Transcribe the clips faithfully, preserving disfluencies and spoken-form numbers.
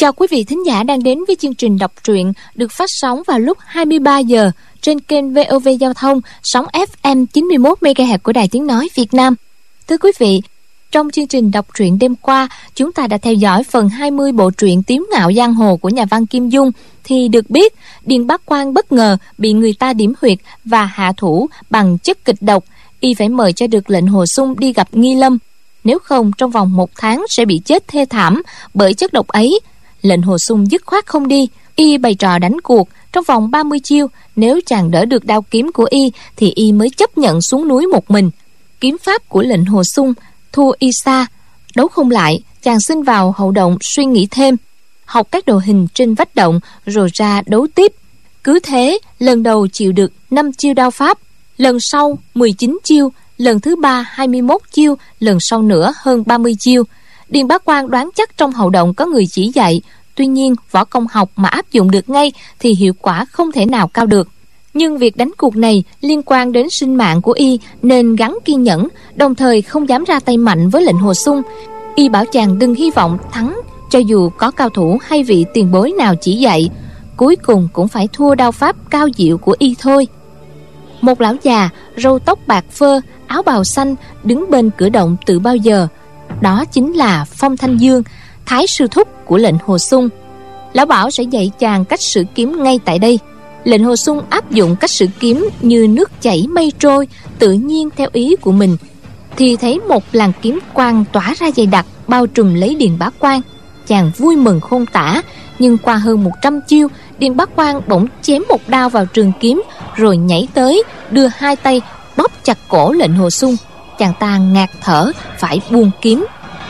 Chào quý vị thính giả đang đến với chương trình đọc truyện được phát sóng vào lúc hai mươi ba giờ trên kênh vê o vê Giao thông, sóng ép em chín mươi mốt mê ga héc của Đài Tiếng Nói Việt Nam. Thưa quý vị, trong chương trình đọc truyện đêm qua, chúng ta đã theo dõi phần hai mươi bộ truyện Tiếu ngạo giang hồ của nhà văn Kim Dung, thì được biết Điền Bá Quang bất ngờ bị người ta điểm huyệt và hạ thủ bằng chất kịch độc. Y phải mời cho được lệnh Hồ Xung đi gặp Nghi Lâm, nếu không trong vòng một tháng sẽ bị chết thê thảm bởi chất độc ấy. Lệnh Hồ Xung dứt khoát không đi. Y bày trò đánh cuộc trong vòng ba mươi chiêu, nếu chàng đỡ được đao kiếm của Y thì Y mới chấp nhận xuống núi một mình. Kiếm pháp của lệnh Hồ Xung thua Y xa, đấu không lại, chàng xin vào hậu động suy nghĩ thêm, học các đồ hình trên vách động rồi ra đấu tiếp. Cứ thế, lần đầu chịu được năm chiêu đao pháp, lần sau mười chín chiêu, lần thứ ba hai mươi mốt chiêu, lần sau nữa hơn ba mươi chiêu. Điền Bá Quang đoán chắc trong hậu động có người chỉ dạy, tuy nhiên võ công học mà áp dụng được ngay thì hiệu quả không thể nào cao được. Nhưng việc đánh cuộc này liên quan đến sinh mạng của Y nên gắng kiên nhẫn, đồng thời không dám ra tay mạnh với lệnh Hồ Xung. Y bảo chàng đừng hy vọng thắng, cho dù có cao thủ hay vị tiền bối nào chỉ dạy, cuối cùng cũng phải thua đao pháp cao diệu của Y thôi. Một lão già râu tóc bạc phơ, áo bào xanh đứng bên cửa động từ bao giờ. Đó chính là Phong Thanh Dương, thái sư thúc của lệnh Hồ Xung. Lão bảo sẽ dạy chàng cách sử kiếm ngay tại đây. Lệnh Hồ Xung áp dụng cách sử kiếm như nước chảy mây trôi, tự nhiên theo ý của mình, thì thấy một làn kiếm quang tỏa ra dày đặc bao trùm lấy Điền Bá Quang. Chàng vui mừng khôn tả, nhưng qua hơn một trăm chiêu, Điền Bá Quang bỗng chém một đao vào trường kiếm, rồi nhảy tới đưa hai tay bóp chặt cổ lệnh Hồ Xung. Chàng ta ngạt thở phải buông kiếm.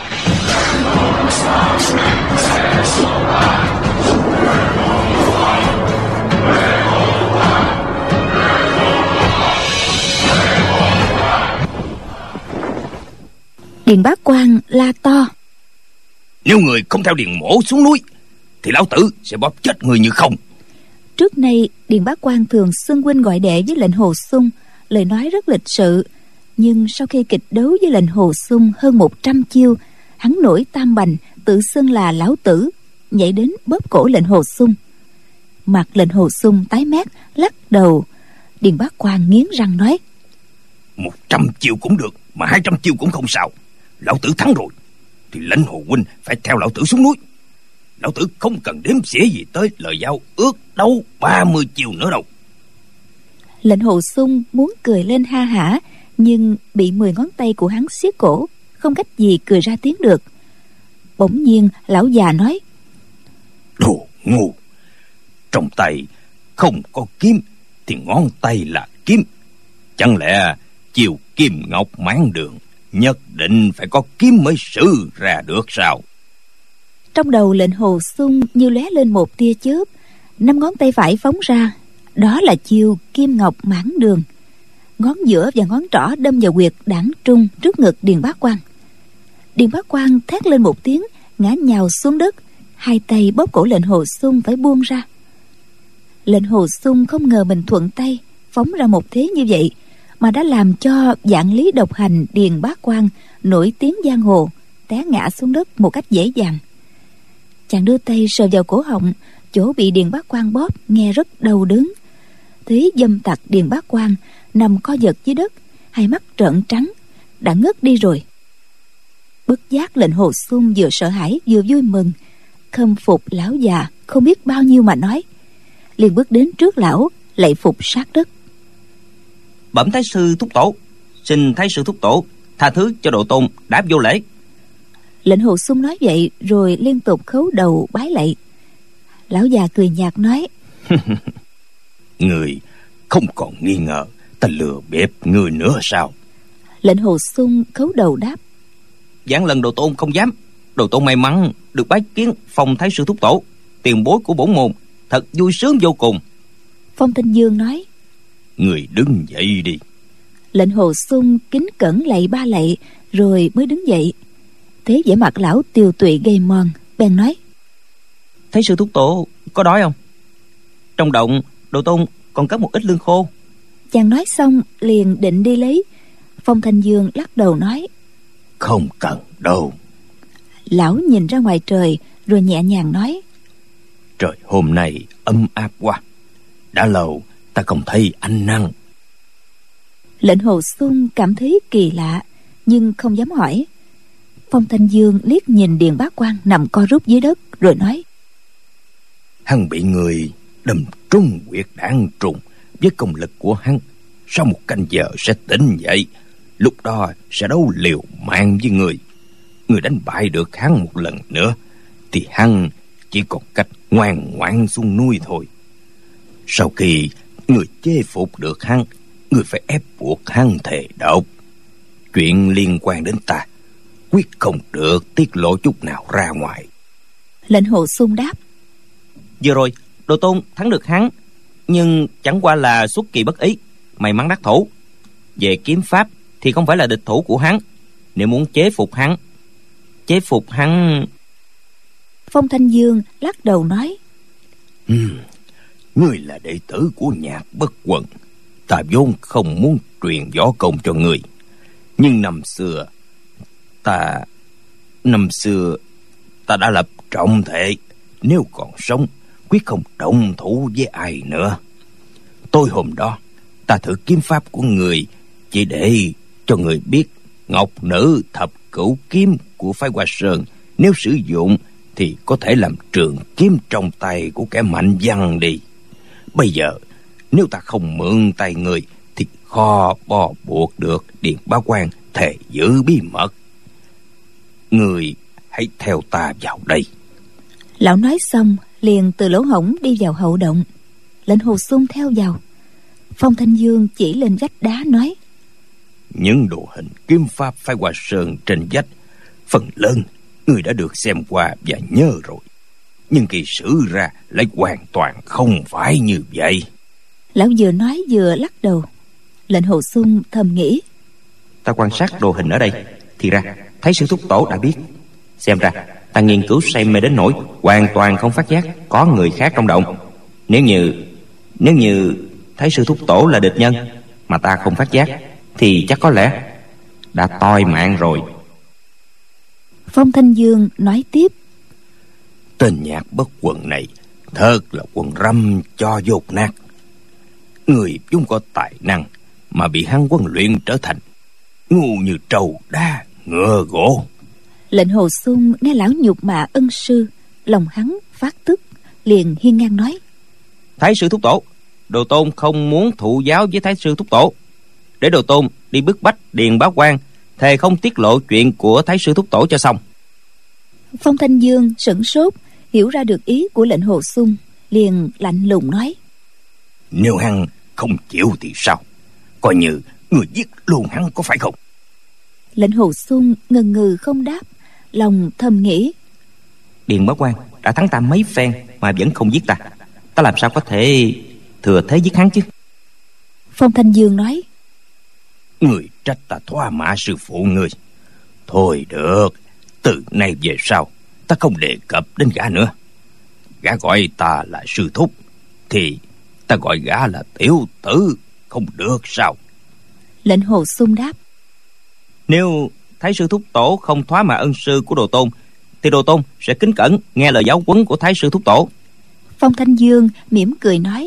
Điền Bá Quang la to: Nếu người không theo Điền mỗ xuống núi thì lão tử sẽ bóp chết người như không. Trước nay Điền Bá Quang thường xưng huynh gọi đệ với lệnh Hồ Xung, lời nói rất lịch sự. Nhưng sau khi kịch đấu với lệnh Hồ Xung hơn một trăm chiêu, hắn nổi tam bành, tự xưng là lão tử, nhảy đến bóp cổ lệnh Hồ Xung. Mặt lệnh Hồ Xung tái mét, lắc đầu. Điền Bá Quang nghiến răng nói: Một trăm chiêu cũng được, mà hai trăm chiêu cũng không sao. Lão tử thắng rồi thì lệnh Hồ huynh phải theo lão tử xuống núi. Lão tử không cần đếm xỉa gì tới lời giao ước đấu ba mươi chiêu nữa đâu. Lệnh Hồ Xung muốn cười lên ha hả, nhưng bị mười ngón tay của hắn siết cổ, không cách gì cười ra tiếng được. Bỗng nhiên lão già nói: Đồ ngu! Trong tay không có kiếm thì ngón tay là kiếm. Chẳng lẽ chiều kim ngọc mãn đường nhất định phải có kiếm mới sử ra được sao? Trong đầu lệnh Hồ Xung như lóe lên một tia chớp, năm ngón tay phải phóng ra, đó là chiêu kim ngọc mãn đường. Ngón giữa và ngón trỏ đâm vào huyệt đảng trung trước ngực Điền Bá Quang. Điền Bá Quang thét lên một tiếng, ngã nhào xuống đất, hai tay bóp cổ lệnh Hồ Xung phải buông ra. Lệnh Hồ Xung không ngờ mình thuận tay phóng ra một thế như vậy mà đã làm cho vạn lý độc hành Điền Bá Quang nổi tiếng giang hồ té ngã xuống đất một cách dễ dàng. Chàng đưa tay sờ vào cổ họng, chỗ bị Điền Bá Quang bóp nghe rất đau đớn. Thấy dâm tặc Điền Bá Quang nằm co giật dưới đất, hai mắt trợn trắng, đã ngất đi rồi. Bất giác lệnh Hồ Xung vừa sợ hãi vừa vui mừng, khâm phục lão già không biết bao nhiêu mà nói, liền bước đến trước lão lạy phục sát đất: Bẩm thái sư thúc tổ, xin thái sư thúc tổ tha thứ cho độ tôn đã vô lễ. Lệnh Hồ Xung nói vậy rồi liên tục khấu đầu bái lạy. Lão già cười nhạt nói: Người không còn nghi ngờ ta lừa bịp người nữa sao? Lệnh Hồ Xung khấu đầu đáp: Giảng lần độ tôn không dám. Độ tôn may mắn được bái kiến Phong thái sư thúc tổ, tiền bối của bổn môn, thật vui sướng vô cùng. Phong Thanh Dương nói: Người đứng dậy đi. Lệnh Hồ Xung kính cẩn lạy ba lạy rồi mới đứng dậy. Thế vẻ mặt lão tiều tụy gầy mòn, bèn nói: Thái sư thúc tổ có đói không? Trong động độ tôn còn có một ít lương khô. Chàng nói xong liền định đi lấy. Phong Thanh Dương lắc đầu nói: Không cần đâu. Lão nhìn ra ngoài trời, rồi nhẹ nhàng nói: Trời hôm nay ấm áp quá, đã lâu ta không thấy ánh nắng. Lệnh Hồ Xuân cảm thấy kỳ lạ nhưng không dám hỏi. Phong Thanh Dương liếc nhìn Điền Bá Quang nằm co rút dưới đất rồi nói: Hắn bị người đâm trúng huyệt đạn trùng, với công lực của hắn, sau một canh giờ sẽ tỉnh dậy. Lúc đó sẽ đấu liều mạng với người. Người đánh bại được hắn một lần nữa thì hắn chỉ còn cách ngoan ngoãn xuống núi thôi. Sau khi người chế phục được hắn, người phải ép buộc hắn thề độc. Chuyện liên quan đến ta quyết không được tiết lộ chút nào ra ngoài. Lệnh Hồ Xuân đáp: Vừa rồi Đồ Tôn thắng được hắn, nhưng chẳng qua là xuất kỳ bất ý, may mắn đắc thủ. Về kiếm pháp thì không phải là địch thủ của hắn. Nếu muốn chế phục hắn Chế phục hắn Phong Thanh Dương lắc đầu nói: uhm, Ngươi là đệ tử của Nhạc Bất Quần, ta vốn không muốn truyền võ công cho ngươi. Nhưng năm xưa Ta Năm xưa ta đã lập trọng thể, nếu còn sống quyết không động thủ với ai nữa. Tối hôm đó ta thử kiếm pháp của người, chỉ để cho người biết ngọc nữ thập cửu kiếm của phái Hoa Sơn nếu sử dụng thì có thể làm trường kiếm trong tay của kẻ mạnh văn đi. Bây giờ nếu ta không mượn tay người thì khó bò buộc được Điền Bá Quang thề giữ bí mật. Người hãy theo ta vào đây. Lão nói xong liền từ lỗ hổng đi vào hậu động. Lệnh Hồ Xuân theo vào. Phong Thanh Dương chỉ lên vách đá nói: Những đồ hình kiếm pháp phái Hoa Sơn trên vách, phần lớn người đã được xem qua và nhớ rồi, nhưng kỳ sử ra lại hoàn toàn không phải như vậy. Lão vừa nói vừa lắc đầu. Lệnh Hồ Xuân thầm nghĩ: Ta quan sát đồ hình ở đây thì ra Thái Sư Thúc Tổ đã biết. Xem ra ta nghiên cứu say mê đến nỗi hoàn toàn không phát giác có người khác trong động. Nếu như Nếu như Thái Sư Thúc Tổ là địch nhân mà ta không phát giác thì chắc có lẽ đã toi mạng rồi. Phong Thanh Dương nói tiếp: Tên Nhạc Bất Quần này thật là quần răm cho dột nát. Người vốn có tài năng mà bị hắn huấn luyện trở thành ngu như trâu đá ngựa gỗ. Lệnh Hồ Xuân nghe lão nhục mạ ân sư, lòng hắn phát tức, liền hiên ngang nói: Thái Sư Thúc Tổ, Đồ Tôn không muốn thụ giáo với Thái Sư Thúc Tổ. Để Đồ Tôn đi bức bách Điền Bá Quang, thề không tiết lộ chuyện của Thái Sư Thúc Tổ cho xong. Phong Thanh Dương sửng sốt, hiểu ra được ý của Lệnh Hồ Xuân, liền lạnh lùng nói: Nếu hắn không chịu thì sao? Coi như người giết luôn hắn có phải không? Lệnh Hồ Xuân ngần ngừ không đáp, lòng thầm nghĩ: Điền Bá Quang đã thắng ta mấy phen mà vẫn không giết ta, ta làm sao có thể thừa thế giết hắn chứ? Phong Thanh Dương nói: Người trách ta thoá mạ sư phụ người. Thôi được, từ nay về sau ta không đề cập đến gã nữa. Gã gọi ta là sư thúc thì ta gọi gã là tiểu tử, không được sao? Lệnh Hồ Xuân đáp: Nếu Thái Sư Thúc Tổ không thoá mạ ân sư của Đồ Tôn thì Đồ Tôn sẽ kính cẩn nghe lời giáo huấn của Thái Sư Thúc Tổ. Phong Thanh Dương mỉm cười nói: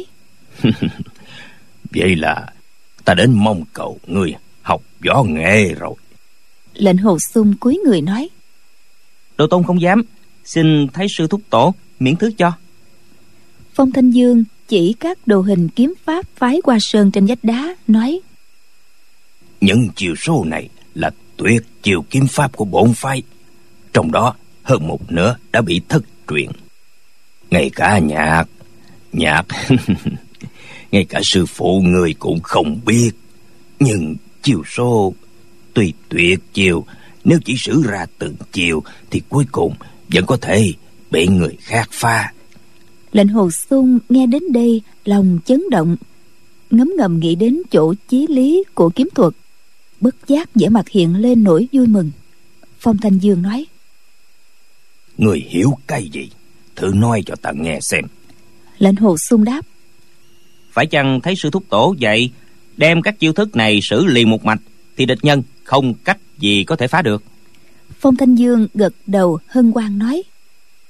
Vậy là ta đến mong cầu ngươi học võ nghệ rồi. Lệnh Hồ Xuân cúi người nói: Đồ Tôn không dám, xin Thái Sư Thúc Tổ miễn thứ cho. Phong Thanh Dương chỉ các đồ hình kiếm pháp phái Hoa Sơn trên vách đá, nói: Những chiều số này là tuyệt chiều kiếm pháp của bổn phái, trong đó hơn một nửa đã bị thất truyền. Ngay cả nhạc Nhạc ngay cả sư phụ người cũng không biết. Nhưng chiều số tuy tuyệt chiều, nếu chỉ sử ra từng chiều thì cuối cùng vẫn có thể bị người khác phá. Lệnh Hồ Xuân nghe đến đây lòng chấn động, ngấm ngầm nghĩ đến chỗ chí lý của kiếm thuật, bất giác vẻ mặt hiện lên nỗi vui mừng. Phong Thanh Dương nói: Người hiểu cái gì? Thử nói cho ta nghe xem. Lệnh Hồ Xuân đáp: Phải chăng Thái Sư Thúc Tổ dạy đem các chiêu thức này xử liền một mạch thì địch nhân không cách gì có thể phá được? Phong Thanh Dương gật đầu hân hoan nói: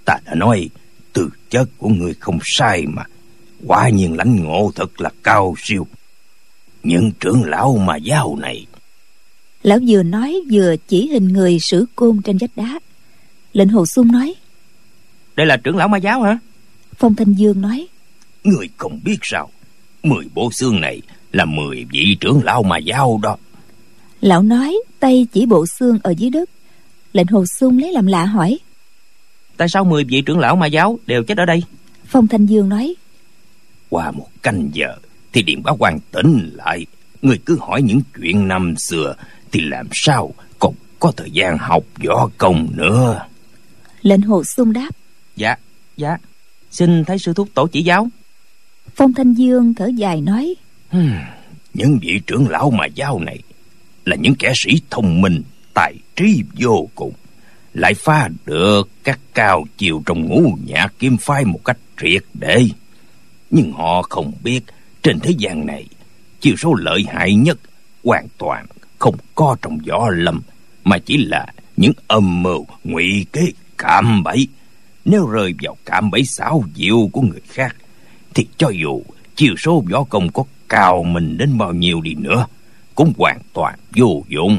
Ta đã nói tư chất của người không sai mà. Quả nhiên lãnh ngộ thật là cao siêu. Những trưởng lão mà giáo này. Lão vừa nói vừa chỉ hình người sử côn trên vách đá. Lệnh Hồ Xung nói: Đây là trưởng lão ma giáo hả? Phong Thanh Dương nói: Người không biết sao, mười bộ xương này là mười vị trưởng lão ma giáo đó. Lão nói tay chỉ bộ xương ở dưới đất. Lệnh Hồ Xung lấy làm lạ hỏi: Tại sao mười vị trưởng lão ma giáo đều chết ở đây? Phong Thanh Dương nói: Qua một canh giờ thì Điện Bá Quan tỉnh lại. Người cứ hỏi những chuyện năm xưa thì làm sao còn có thời gian học võ công nữa. Lệnh Hồ Xung đáp: Dạ, dạ, xin thấy sư thúc tổ chỉ giáo. Phong Thanh Dương thở dài nói: Những vị trưởng lão mà giáo này là những kẻ sĩ thông minh, tài trí vô cùng, lại phá được các cao chiều trong ngũ nhạc kiếm phái một cách triệt để. Nhưng họ không biết trên thế gian này chiêu số lợi hại nhất hoàn toàn không có trong võ lâm, mà chỉ là những âm mưu ngụy kế cạm bẫy. Nếu rơi vào cạm bẫy xảo diệu của người khác thì cho dù chiêu số võ công có cao mình đến bao nhiêu đi nữa cũng hoàn toàn vô dụng.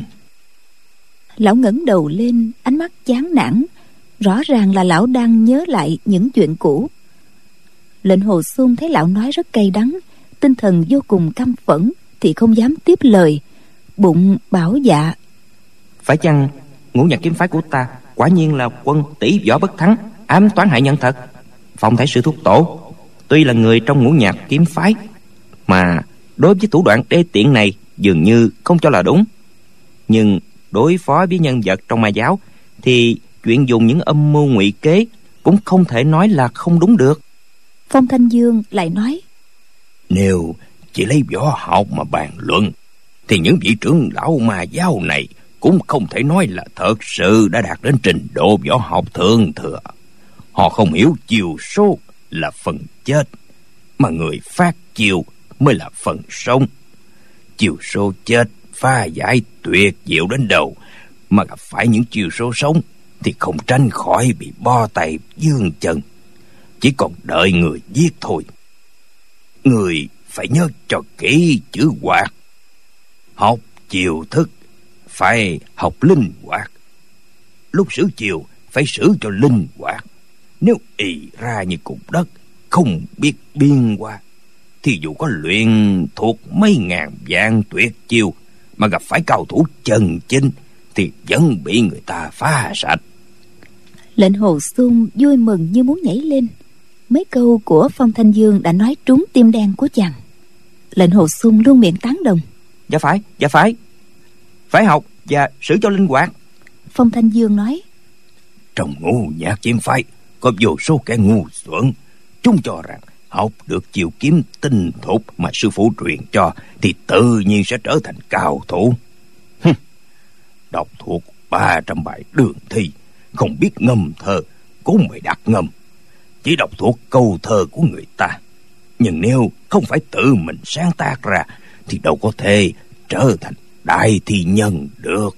Lão ngẩng đầu lên, ánh mắt chán nản. Rõ ràng là lão đang nhớ lại những chuyện cũ. Lệnh Hồ Xung thấy lão nói rất cay đắng, tinh thần vô cùng căm phẫn, thì không dám tiếp lời, bụng bảo dạ: Phải chăng ngũ nhạc kiếm phái của ta quả nhiên là quân tỷ võ bất thắng, ám toán hại nhân thật? Phong thấy sư thúc tổ tuy là người trong ngũ nhạc kiếm phái, mà đối với thủ đoạn đê tiện này dường như không cho là đúng. Nhưng đối phó với nhân vật trong ma giáo thì chuyện dùng những âm mưu ngụy kế cũng không thể nói là không đúng được. Phong Thanh Dương lại nói: Nếu chỉ lấy võ học mà bàn luận thì những vị trưởng lão ma giáo này cũng không thể nói là thật sự đã đạt đến trình độ võ học thượng thừa. Họ không hiểu chiều số là phần chết, mà người phát chiều mới là phần sống. Chiều số chết pha giải tuyệt diệu đến đầu, mà gặp phải những chiều số sống thì không tránh khỏi bị bo tay dương chân, chỉ còn đợi người giết thôi. Người phải nhớ cho kỹ chữ hoạt. Học chiều thức phải học linh hoạt. Lúc sử chiều phải sử cho linh hoạt. Nếu ì ra như cục đất không biết biên qua thì dù có luyện thuộc mấy ngàn vạn tuyệt chiêu mà gặp phải cao thủ chân chính thì vẫn bị người ta phá sạch. Lệnh Hồ Xung vui mừng như muốn nhảy lên. Mấy câu của Phong Thanh Dương đã nói trúng tim đen của chàng. Lệnh Hồ Xung luôn miệng tán đồng: Dạ phải, dạ phải, phải học và sử cho linh hoạt. Phong Thanh Dương nói: Trong ngũ nhạc kiếm phái có vô số kẻ ngu xuẩn, chúng cho rằng học được chiêu kiếm tinh thục mà sư phụ truyền cho thì tự nhiên sẽ trở thành cao thủ. Hừm, đọc thuộc ba trăm bài đường thi, không biết ngâm thơ cũng mày đặt ngâm, chỉ đọc thuộc câu thơ của người ta. Nhưng nếu không phải tự mình sáng tác ra thì đâu có thể trở thành đại thi nhân được.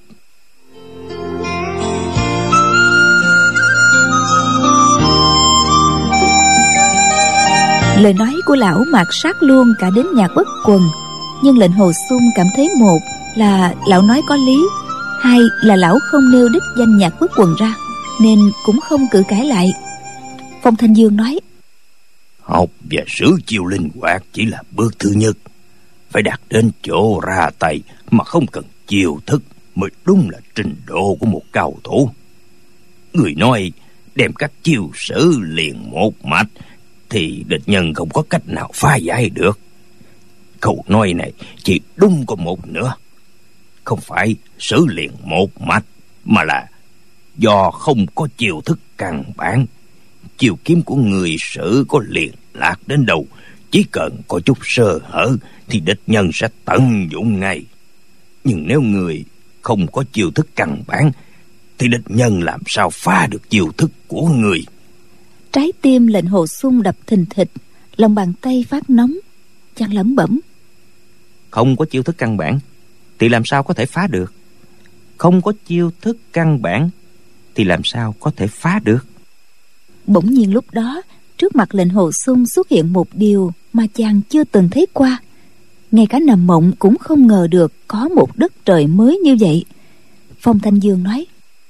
Lời nói của lão mạt sát luôn cả đến Nhạc Bất Quần. Nhưng Lệnh Hồ Xung cảm thấy, một là lão nói có lý, hai là lão không nêu đích danh Nhạc Bất Quần ra, nên cũng không cự cãi lại. Phong Thanh Dương nói: Học và sử chiêu linh hoạt chỉ là bước thứ nhất. Phải đạt đến chỗ ra tay mà không cần chiêu thức mới đúng là trình độ của một cao thủ. Người nói đem các chiêu sử liền một mạch thì địch nhân không có cách nào phá giải được. Câu nói này chỉ đúng có một nữa. Không phải sử liền một mạch, mà là do không có chiêu thức căn bản. Chiêu kiếm của người sử có liền lạc đến đâu, chỉ cần có chút sơ hở thì địch nhân sẽ tận dụng ngay. Nhưng nếu người không có chiêu thức căn bản thì địch nhân làm sao phá được chiêu thức của người. Trái tim Lệnh Hồ Xung đập thình thịch, lòng bàn tay phát nóng. Chàng lẩm bẩm: Không có chiêu thức căn bản thì làm sao có thể phá được? Không có chiêu thức căn bản thì làm sao có thể phá được? Bỗng nhiên lúc đó, trước mặt lệnh Hồ Xung xuất hiện một điều mà chàng chưa từng thấy qua. Ngay cả nằm mộng cũng không ngờ được có một đất trời mới như vậy. Phong Thanh Dương nói: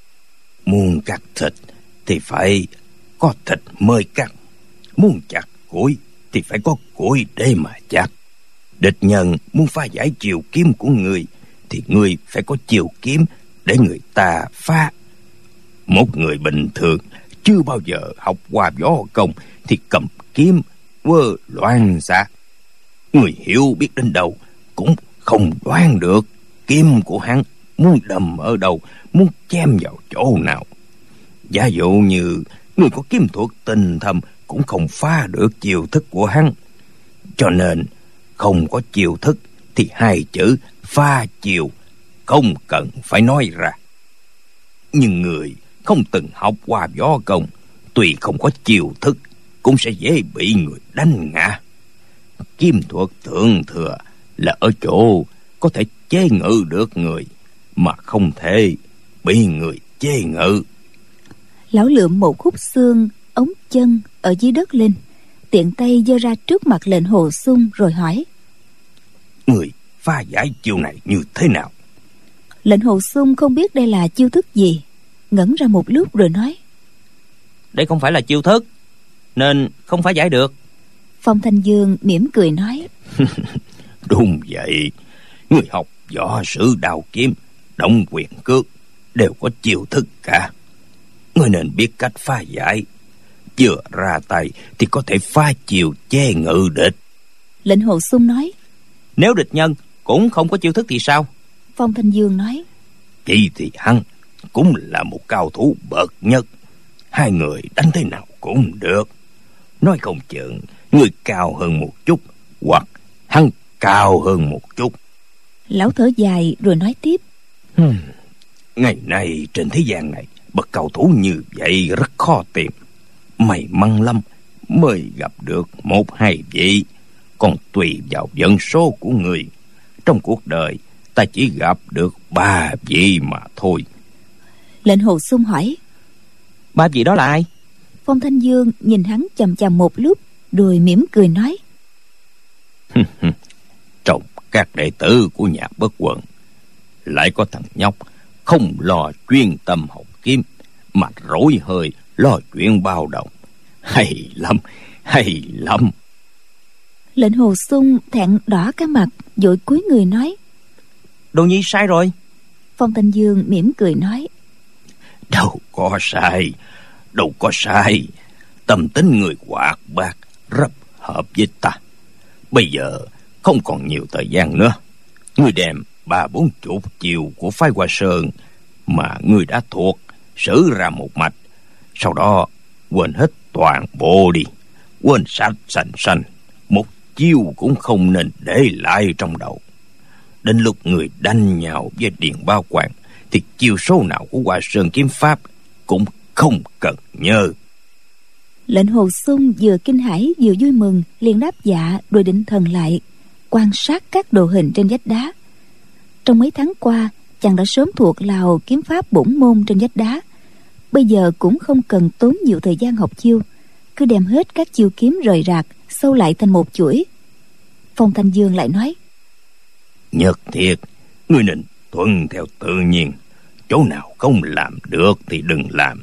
Muốn cắt thịt thì phải có thịt mới cắt, muốn chặt củi thì phải có củi để mà chặt. Địch nhân muốn phá giải chiều kiếm của người thì người phải có chiều kiếm để người ta phá. Một người bình thường chưa bao giờ học qua võ công thì cầm kiếm quơ loạn xạ. Người hiểu biết đến đâu cũng không đoán được kiếm của hắn muốn đâm ở đâu, muốn chém vào chỗ nào. Giả dụ như người có kiếm thuật tinh thâm cũng không phá được chiêu thức của hắn. Cho nên không có chiêu thức thì hai chữ phá chiêu không cần phải nói ra. Nhưng người không từng học qua võ công, tuy không có chiêu thức cũng sẽ dễ bị người đánh ngã. Kiếm thuật thượng thừa là ở chỗ có thể chế ngự được người, mà không thể bị người chế ngự. Lão lượm một khúc xương ống chân ở dưới đất lên, tiện tay giơ ra trước mặt lệnh Hồ Xung rồi hỏi: Người phá giải chiêu này như thế nào? Lệnh Hồ Xung không biết đây là chiêu thức gì, ngẩn ra một lúc rồi nói: Đây không phải là chiêu thức, nên không phá giải được. Phong Thanh Dương mỉm cười nói: Đúng vậy, người học võ sử đao kiếm, động quyền cước đều có chiêu thức cả. Người nên biết cách phá giải, vừa ra tay thì có thể phá chiêu che ngự địch. Lệnh Hồ Xung nói: Nếu địch nhân cũng không có chiêu thức thì sao? Phong Thanh Dương nói: Vậy thì hắn cũng là một cao thủ bậc nhất, hai người đánh thế nào cũng được. Nói không chừng người cao hơn một chút, hoặc hắn cao hơn một chút. Lão thở dài rồi nói tiếp: hmm. Ngày nay trên thế gian này, bậc cao thủ như vậy rất khó tìm. May mắn lắm mới gặp được một hai vị. Còn tùy vào vận số của người, trong cuộc đời ta chỉ gặp được ba vị mà thôi. Lệnh Hồ Xung hỏi: Ba vị đó là ai? Phong Thanh Dương nhìn hắn chằm chằm một lúc rồi mỉm cười nói: Trong các đệ tử của nhà Bất Quần, lại có thằng nhóc không lo chuyên tâm học kiếm, mà rối hơi lo chuyện bao đồng. Hay lắm, hay lắm. Lệnh Hồ Xung thẹn đỏ cả mặt, vội cúi người nói: Đồ Nhi sai rồi. Phong Thanh Dương mỉm cười nói: Đâu có sai, đâu có sai. Tâm tính người hoạt bát rất hợp với ta. Bây giờ không còn nhiều thời gian nữa. Ngươi đem ba bốn chục chiều của phái Hoa Sơn mà ngươi đã thuộc sử ra một mạch, sau đó quên hết toàn bộ đi, quên sạch sành sanh, một chiêu cũng không nên để lại trong đầu. Đến lúc người đánh nhau với Điền Bao Quang thì chiêu số nào của Hoa Sơn kiếm pháp cũng không cần nhớ. Lệnh Hồ Xung vừa kinh hãi vừa vui mừng, liền đáp dạ rồi định thần lại, quan sát các đồ hình trên vách đá. Trong mấy tháng qua, chàng đã sớm thuộc lào kiếm pháp bổn môn trên vách đá, bây giờ cũng không cần tốn nhiều thời gian học chiêu, cứ đem hết các chiêu kiếm rời rạc sâu lại thành một chuỗi. Phong Thanh Dương lại nói: Nhất thiết ngươi nên tuân theo tự nhiên, chỗ nào không làm được thì đừng làm,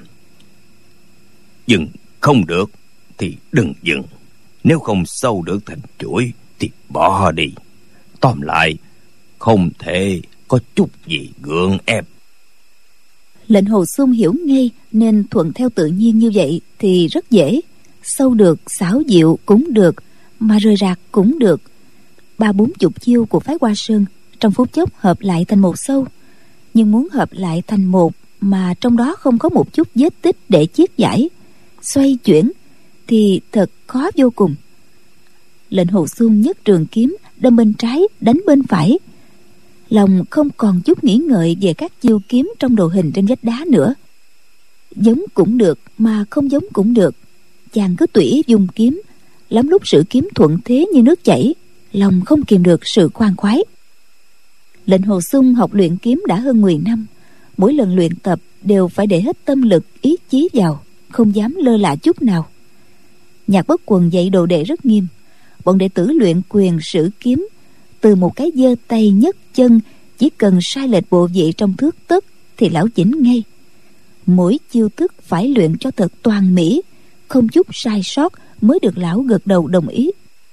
dừng không được thì đừng dừng. Nếu không sâu được thành chuỗi thì bỏ đi. Tóm lại, không thể có chút gì gượng ép. Lệnh Hồ Xung hiểu ngay nên thuận theo tự nhiên như vậy thì rất dễ. Sâu được, xảo diệu cũng được, mà rời rạc cũng được. Ba bốn chục chiêu của phái Hoa Sơn trong phút chốc hợp lại thành một sâu, nhưng muốn hợp lại thành một mà trong đó không có một chút vết tích để chiết giải, xoay chuyển thì thật khó vô cùng. Lệnh Hồ Xung nhấc trường kiếm đâm bên trái đánh bên phải, lòng không còn chút nghĩ ngợi về các chiêu kiếm trong đồ hình trên vách đá nữa. Giống cũng được mà không giống cũng được, chàng cứ tùy ý dùng kiếm, lắm lúc sử kiếm thuận thế như nước chảy, lòng không kìm được sự khoan khoái. Lệnh Hồ Xung học luyện kiếm đã hơn mười năm, mỗi lần luyện tập đều phải để hết tâm lực ý chí vào, không dám lơ là chút nào. Nhạc Bất Quần dạy đồ đệ rất nghiêm. Bọn đệ tử luyện quyền sử kiếm, từ một cái giơ tay nhấc chân, chỉ cần sai lệch bộ vị trong thước tấc thì lão chỉnh ngay. Mỗi chiêu thức phải luyện cho thật toàn mỹ, không chút sai sót mới được lão gật đầu đồng ý.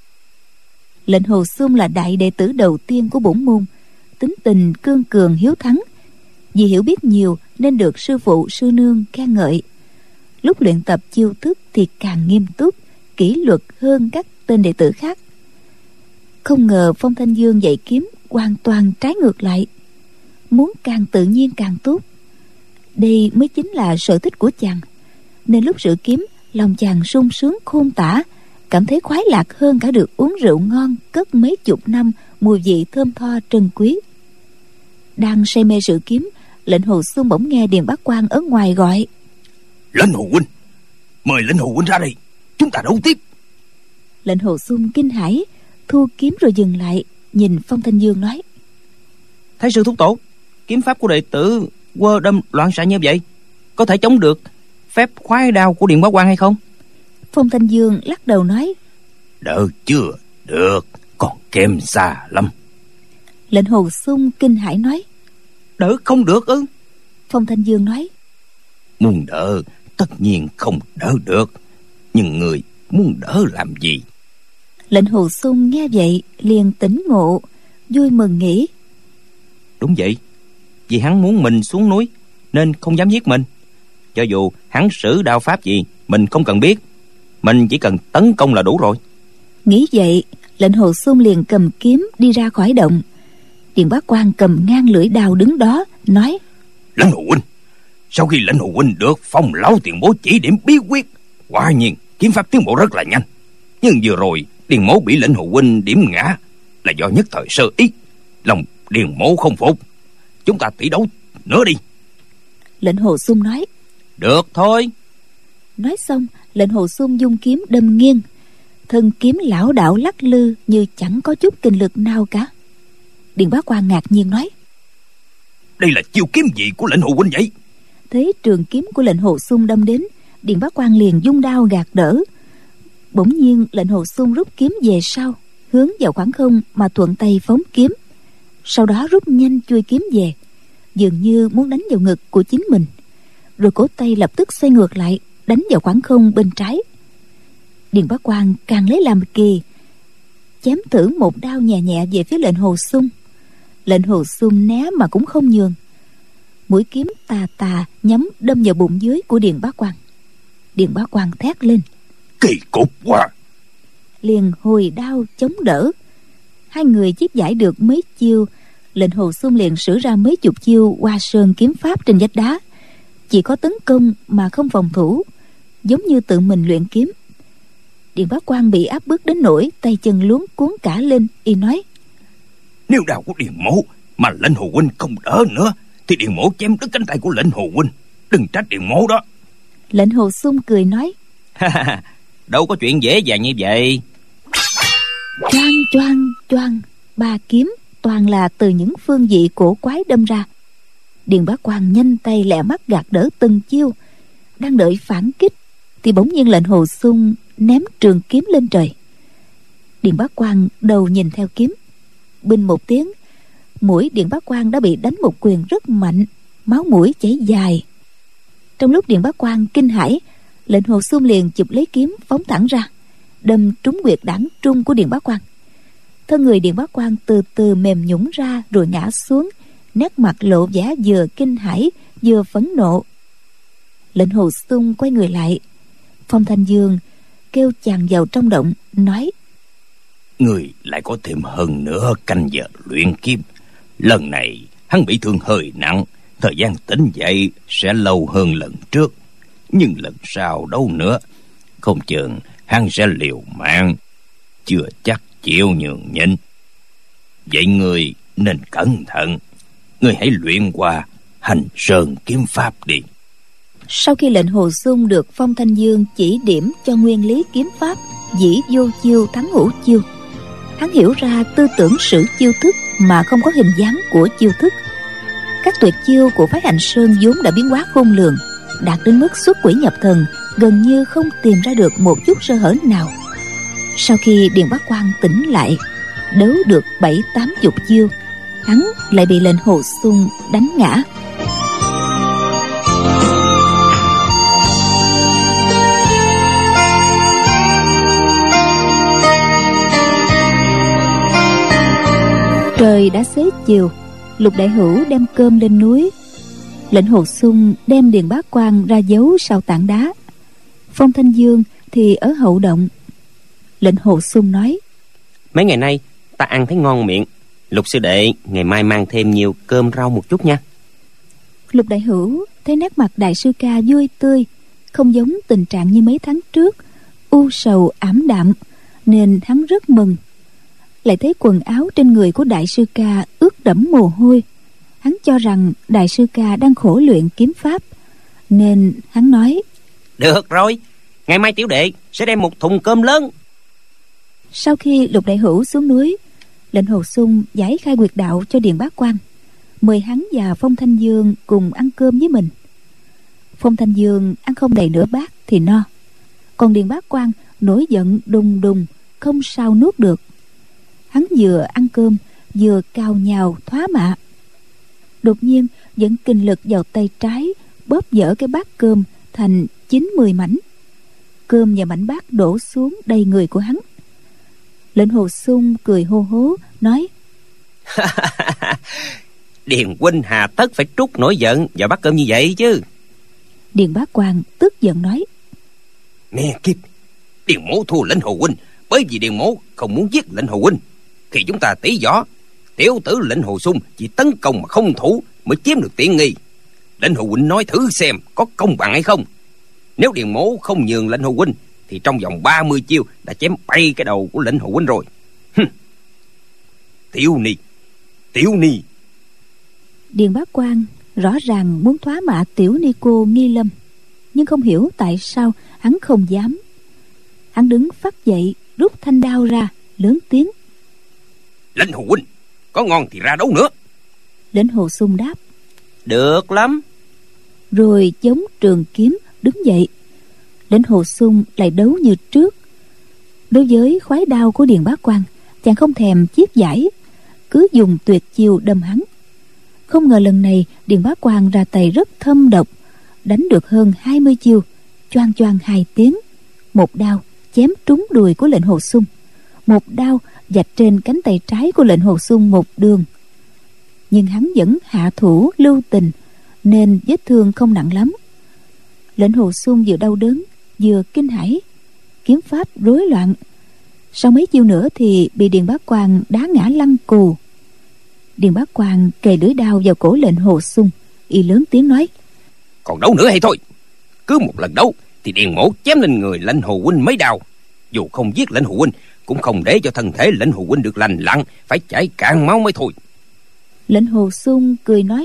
Lệnh Hồ Xung là đại đệ tử đầu tiên của bổn môn, tính tình cương cường hiếu thắng. Vì hiểu biết nhiều nên được sư phụ sư nương khen ngợi. Lúc luyện tập chiêu thức thì càng nghiêm túc, kỷ luật hơn các tên đệ tử khác. Không ngờ Phong Thanh Dương dạy kiếm hoàn toàn trái ngược lại, muốn càng tự nhiên càng tốt. Đây mới chính là sở thích của chàng, nên lúc sử kiếm lòng chàng sung sướng khôn tả, cảm thấy khoái lạc hơn cả được uống rượu ngon cất mấy chục năm, mùi vị thơm tho trân quý. Đang say mê sử kiếm, Lệnh Hồ Xung bỗng nghe Điền Bá Quang ở ngoài gọi: Lệnh Hồ huynh, mời Lệnh Hồ huynh ra đây, chúng ta đấu tiếp. Lệnh Hồ Xung kinh hãi, thu kiếm rồi dừng lại, nhìn Phong Thanh Dương nói: Thái sư thúc tổ, kiếm pháp của đệ tử quơ đâm loạn xạ như vậy, có thể chống được phép khoái đao của Điền Bá Quang hay không? Phong Thanh Dương lắc đầu nói: Đỡ chưa được, còn kém xa lắm. Lệnh Hồ Xung kinh hãi nói: Đỡ không được ư? Phong Thanh Dương nói: Muốn đỡ tất nhiên không đỡ được, nhưng người muốn đỡ làm gì? Lệnh Hồ Xung nghe vậy liền tỉnh ngộ, vui mừng nghĩ: Đúng vậy, vì hắn muốn mình xuống núi nên không dám giết mình. Cho dù hắn sử đao pháp gì mình không cần biết, mình chỉ cần tấn công là đủ rồi. Nghĩ vậy, Lệnh Hồ Xung liền cầm kiếm đi ra khỏi động. Điền Bá Quang cầm ngang lưỡi đao đứng đó nói: Lệnh Hồ huynh, sau khi Lệnh Hồ huynh được Phong lão tiền bối chỉ điểm bí quyết, quả nhiên kiếm pháp tiến bộ rất là nhanh. Nhưng vừa rồi Điền mỗ bị Lệnh Hồ huynh điểm ngã là do nhất thời sơ ý, lòng Điền mỗ không phục. Chúng ta tỷ đấu nữa đi. Lệnh Hồ Xung nói: Được thôi. Nói xong, Lệnh Hồ Xung dung kiếm đâm nghiêng, thân kiếm lảo đảo lắc lư như chẳng có chút kinh lực nào cả. Điền Bá Quang ngạc nhiên nói: Đây là chiêu kiếm gì của Lệnh Hồ huynh vậy? Thấy trường kiếm của Lệnh Hồ Xung đâm đến, Điền Bá Quang liền dung đao gạt đỡ. Bỗng nhiên Lệnh Hồ Xung rút kiếm về sau, hướng vào khoảng không mà thuận tay phóng kiếm, sau đó rút nhanh chuôi kiếm về, dường như muốn đánh vào ngực của chính mình, rồi cổ tay lập tức xoay ngược lại đánh vào khoảng không bên trái. Điền Bá Quang càng lấy làm kỳ, chém thử một đao nhẹ nhẹ về phía Lệnh Hồ Xung. Lệnh Hồ Xung né mà cũng không nhường, mũi kiếm tà tà nhắm đâm vào bụng dưới của Điền Bá Quang. Điền Bá Quang thét lên: Kỳ cục quá! Liền hồi đao chống đỡ. Hai người chiết giải được mấy chiêu, Lệnh Hồ Xung liền sử ra mấy chục chiêu Hoa Sơn kiếm pháp trên vách đá, chỉ có tấn công mà không phòng thủ, giống như tự mình luyện kiếm. Điền Bá Quang bị áp bức đến nỗi tay chân luống cuốn cả lên, y nói: Nếu đao của Điền mỗ mà Lệnh Hồ huynh không đỡ nữa thì Điền mỗ chém đứt cánh tay của Lệnh Hồ huynh, đừng trách Điền mỗ đó. Lệnh Hồ Xung cười nói: Đâu có chuyện dễ dàng như vậy. Choang choang choang, ba kiếm toàn là từ những phương vị cổ quái đâm ra. Điền Bá Quang nhanh tay lẹ mắt gạt đỡ từng chiêu, đang đợi phản kích thì bỗng nhiên Lệnh Hồ Xung ném trường kiếm lên trời. Điền Bá Quang đầu nhìn theo kiếm, binh một tiếng, mũi Điền Bá Quang đã bị đánh một quyền rất mạnh, máu mũi chảy dài. Trong lúc Điền Bá Quang kinh hãi, Lệnh Hồ Xung liền chụp lấy kiếm phóng thẳng ra, đâm trúng huyệt đảng trung của Điền Bá Quang. Thân người Điền Bá Quang từ từ mềm nhũn ra rồi ngã xuống, nét mặt lộ vẻ vừa kinh hãi vừa phẫn nộ. Lệnh Hồ Xung quay người lại, Phong Thanh Dương kêu chàng vào trong động nói: Người lại có thêm hơn nữa canh giờ luyện kiếm. Lần này hắn bị thương hơi nặng, thời gian tỉnh dậy sẽ lâu hơn lần trước, nhưng lần sau đâu nữa, không chừng hắn sẽ liều mạng, chưa chắc chịu nhường nhịn. Vậy người nên cẩn thận, người hãy luyện qua Hành Sơn kiếm pháp đi. Sau khi Lệnh Hồ Xung được Phong Thanh Dương chỉ điểm cho nguyên lý kiếm pháp dĩ vô chiêu thắng hữu chiêu, hắn hiểu ra tư tưởng sử chiêu thức mà không có hình dáng của chiêu thức. Các tuyệt chiêu của phái Hành Sơn vốn đã biến hóa khôn lường, đạt đến mức xuất quỷ nhập thần, gần như không tìm ra được một chút sơ hở nào. Sau khi Điền Bá Quang tỉnh lại, đấu được bảy tám chục chiêu, hắn lại bị lệnh Hồ Xung đánh ngã. Trời đã xế chiều, Lục Đại Hữu đem cơm lên núi. Lệnh Hồ Xung đem Điền Bá Quang ra giấu sau tảng đá. Phong Thanh Dương thì ở hậu động. Lệnh Hồ Xung nói: Mấy ngày nay ta ăn thấy ngon miệng, Lục sư đệ ngày mai mang thêm nhiều cơm rau một chút nha. Lục Đại Hữu thấy nét mặt đại sư ca vui tươi, không giống tình trạng như mấy tháng trước u sầu ảm đạm, nên hắn rất mừng. Lại thấy quần áo trên người của đại sư ca ướt đẫm mồ hôi, hắn cho rằng đại sư ca đang khổ luyện kiếm pháp, nên hắn nói: Được rồi, ngày mai tiểu đệ sẽ đem một thùng cơm lớn. Sau khi Lục Đại Hữu xuống núi, lệnh Hồ Xung giải khai quyệt đạo cho Điền Bá Quang, mời hắn và Phong Thanh Dương cùng ăn cơm với mình. Phong Thanh Dương ăn không đầy nửa bát thì no, còn Điền Bá Quang nổi giận đùng đùng, không sao nuốt được. Hắn vừa ăn cơm vừa cào nhào thoá mạ. Đột nhiên dẫn kinh lực vào tay trái, bóp dở cái bát cơm thành chín mười mảnh. Cơm và mảnh bát đổ xuống đầy người của hắn. Lệnh Hồ Xung cười hô hố nói: Điền huynh hà tất phải trút nổi giận vào bát cơm như vậy chứ. Điền Bá Quang tức giận nói: Nè kiếp, Điền mỗ thua lệnh Hồ huynh bởi vì Điền mỗ không muốn giết lệnh Hồ huynh. Khi chúng ta tỷ võ, tiểu tử lệnh Hồ Xung chỉ tấn công mà không thủ mới chiếm được tiện nghi. Lệnh Hồ huynh nói thử xem có công bằng hay không. Nếu Điền mỗ không nhường lệnh Hồ huynh thì trong vòng ba mươi chiêu đã chém bay cái đầu của lệnh Hồ huynh rồi. Tiểu ni, tiểu ni. Điền Bá Quang rõ ràng muốn thoá mạ tiểu ni cô Nghi Lâm, nhưng không hiểu tại sao hắn không dám. Hắn đứng phắt dậy, rút thanh đao ra, lớn tiếng: Lệnh Hồ huynh, có ngon thì ra đấu nữa. Lệnh Hồ Xung đáp: Được lắm. Rồi chống trường kiếm đứng dậy. Lệnh Hồ Xung lại đấu như trước. Đối với khoái đao của Điền Bá Quang, chàng không thèm chiết giải, cứ dùng tuyệt chiêu đâm hắn. Không ngờ lần này Điền Bá Quang ra tay rất thâm độc, đánh được hơn hai mươi chiêu, choang choang hai tiếng. Một đao chém trúng đùi của lệnh Hồ Xung, một đao vạch trên cánh tay trái của lệnh Hồ Xung một đường. Nhưng hắn vẫn hạ thủ lưu tình, nên vết thương không nặng lắm. Lệnh Hồ Xung vừa đau đớn vừa kinh hãi, kiếm pháp rối loạn. Sau mấy chiêu nữa thì bị Điền Bá Quang đá ngã lăn cù. Điền Bá Quang kề lưỡi đao vào cổ lệnh Hồ Xung, y lớn tiếng nói: Còn đấu nữa hay thôi? Cứ một lần đấu thì Điền mỗ chém lên người lệnh Hồ huynh mấy đao. Dù không giết lệnh Hồ huynh, cũng không để cho thân thể lệnh Hồ huynh được lành lặn, phải chảy cạn máu mới thôi. Lệnh Hồ Xung cười nói: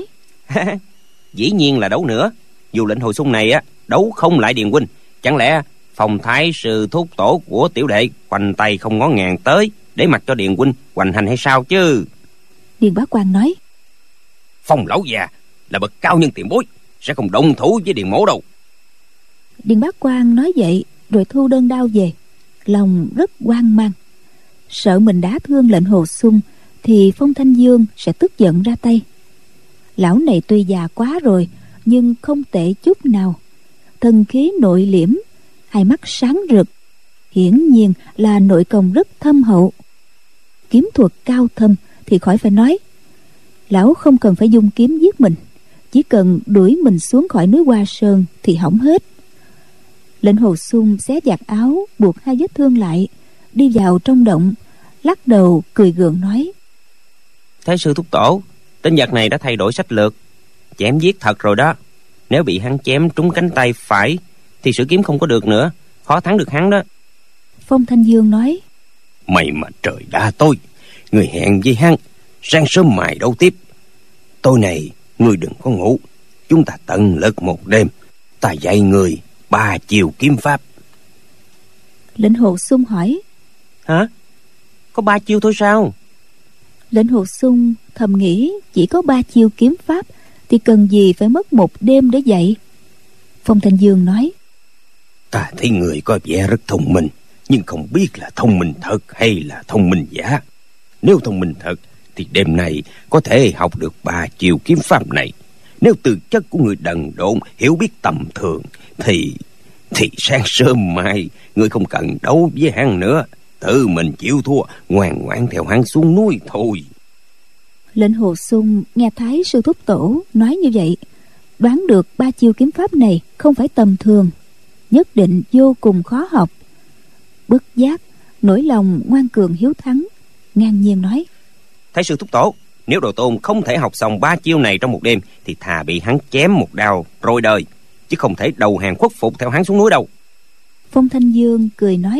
Dĩ nhiên là đấu nữa. Dù lệnh Hồ Xung này á đấu không lại Điền huynh, chẳng lẽ Phong thái sư thúc tổ của tiểu đệ khoanh tay không ngó ngàng tới để mặc cho Điền huynh hoành hành hay sao chứ? Điền Bá Quang nói: Phong lão già là bậc cao nhân tiền bối, sẽ không đồng thủ với Điền mỗ đâu. Điền Bá Quang nói vậy rồi thu đơn đao về, lòng rất hoang mang, sợ mình đã thương lệnh Hồ Xung thì Phong Thanh Dương sẽ tức giận ra tay. Lão này tuy già quá rồi nhưng không tệ chút nào, thần khí nội liễm, hai mắt sáng rực, hiển nhiên là nội công rất thâm hậu. Kiếm thuật cao thâm thì khỏi phải nói. Lão không cần phải dung kiếm giết mình, chỉ cần đuổi mình xuống khỏi núi Hoa Sơn thì hỏng hết. Lệnh Hồ Xung xé giặt áo, buộc hai vết thương lại, đi vào trong động, lắc đầu cười gượng nói: Thái sư thúc tổ, tên giặc này đã thay đổi sách lược, chém giết thật rồi đó. Nếu bị hắn chém trúng cánh tay phải thì sử kiếm không có được nữa, khó thắng được hắn đó. Phong Thanh Dương nói: Mày mà trời đa tôi, người hẹn với hắn sáng sớm mài đấu tiếp. Tối này người đừng có ngủ, chúng ta tận lực một đêm, ta dạy người ba chiều kiếm pháp. Lệnh Hồ Xung hỏi: Hả? Có ba chiêu thôi sao? Lệnh Hồ Xung thầm nghĩ chỉ có ba chiêu kiếm pháp thì cần gì phải mất một đêm để dạy. Phong Thanh Dương nói: Ta thấy người có vẻ rất thông minh, nhưng không biết là thông minh thật hay là thông minh giả. Nếu thông minh thật thì đêm nay có thể học được ba chiêu kiếm pháp này. Nếu tư chất của người đần độn, hiểu biết tầm thường, Thì Thì sáng sớm mai người không cần đấu với hắn nữa, tự mình chịu thua, ngoan ngoãn theo hắn xuống núi thôi. Lệnh Hồ Xung nghe Thái sư thúc tổ nói như vậy, đoán được ba chiêu kiếm pháp này không phải tầm thường, nhất định vô cùng khó học. Bất giác nỗi lòng ngoan cường hiếu thắng, ngang nhiên nói: Thái sư thúc tổ, nếu Đồ Tôn không thể học xong ba chiêu này trong một đêm thì thà bị hắn chém một đao rồi đời, chứ không thể đầu hàng khuất phục theo hắn xuống núi đâu. Phong Thanh Dương cười nói: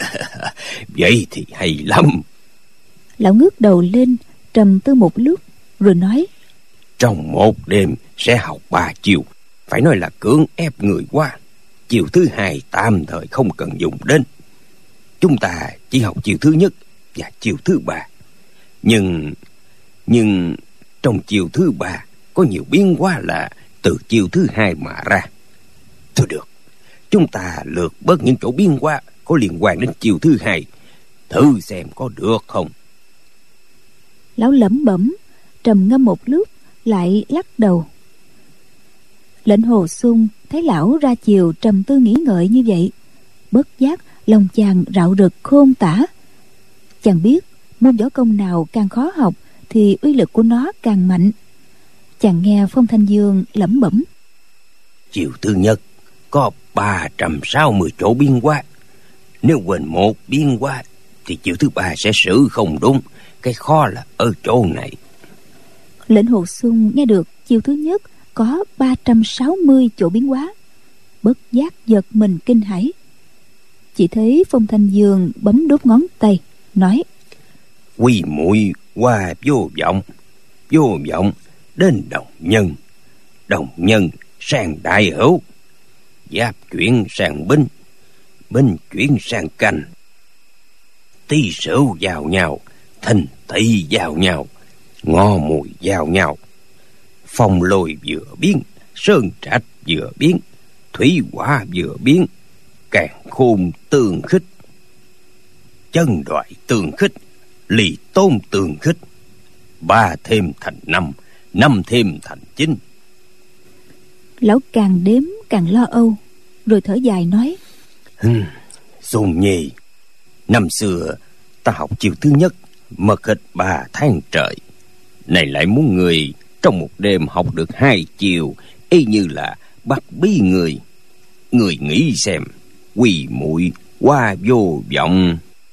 Vậy thì hay lắm. Lão ngước đầu lên, trầm tư một lúc rồi nói: Trong một đêm sẽ học ba chiêu, phải nói là cưỡng ép người quá. Chiêu thứ hai tạm thời không cần dùng đến. Chúng ta chỉ học chiêu thứ nhất và chiêu thứ ba. Nhưng Nhưng trong chiêu thứ ba có nhiều biến hóa là từ chiêu thứ hai mà ra. Thôi được, chúng ta lược bớt những chỗ biến hóa có liên quan đến chiêu thứ hai, thử xem có được không. Lão lẩm bẩm, trầm ngâm một lúc lại lắc đầu. Lệnh Hồ Xung thấy lão ra chiều trầm tư nghĩ ngợi như vậy, bất giác lòng chàng rạo rực khôn tả. Chàng biết môn võ công nào càng khó học thì uy lực của nó càng mạnh. Chàng nghe Phong Thanh Dương lẩm bẩm: Chiêu thứ nhất có ba trăm sáu mươi chỗ biến hóa. Nếu quên một biến hóa thì chiêu thứ ba sẽ xử không đúng. Cái khó là ở chỗ này. Lệnh Hồ Xung nghe được chiêu thứ nhất có ba trăm sáu mươi chỗ biến hóa, bất giác giật mình kinh hãi. Chỉ thấy Phong Thanh Dương bấm đốt ngón tay nói: Quy muội qua vô vọng, vô vọng đến đồng nhân, đồng nhân sang đại hữu, giáp chuyển sang binh, binh chuyển sang canh, tí sửu vào nhau, thìn tỵ vào nhau, ngọ mùi vào nhau, phong lôi vừa biến, sơn trạch vừa biến, thủy hỏa vừa biến, càn khôn tương khích, chân đoại tương khích, lì tôn tương khích, ba thêm thành năm, năm thêm thành chín. Lão càng đếm càng lo âu, rồi thở dài nói: Hừm, Xung Nhi, năm xưa ta học chiêu thứ nhất mất hết ba tháng trời, này lại muốn người trong một đêm học được hai chiều, y như là bắt bí người. Người nghĩ xem, quy muội qua vô vọng.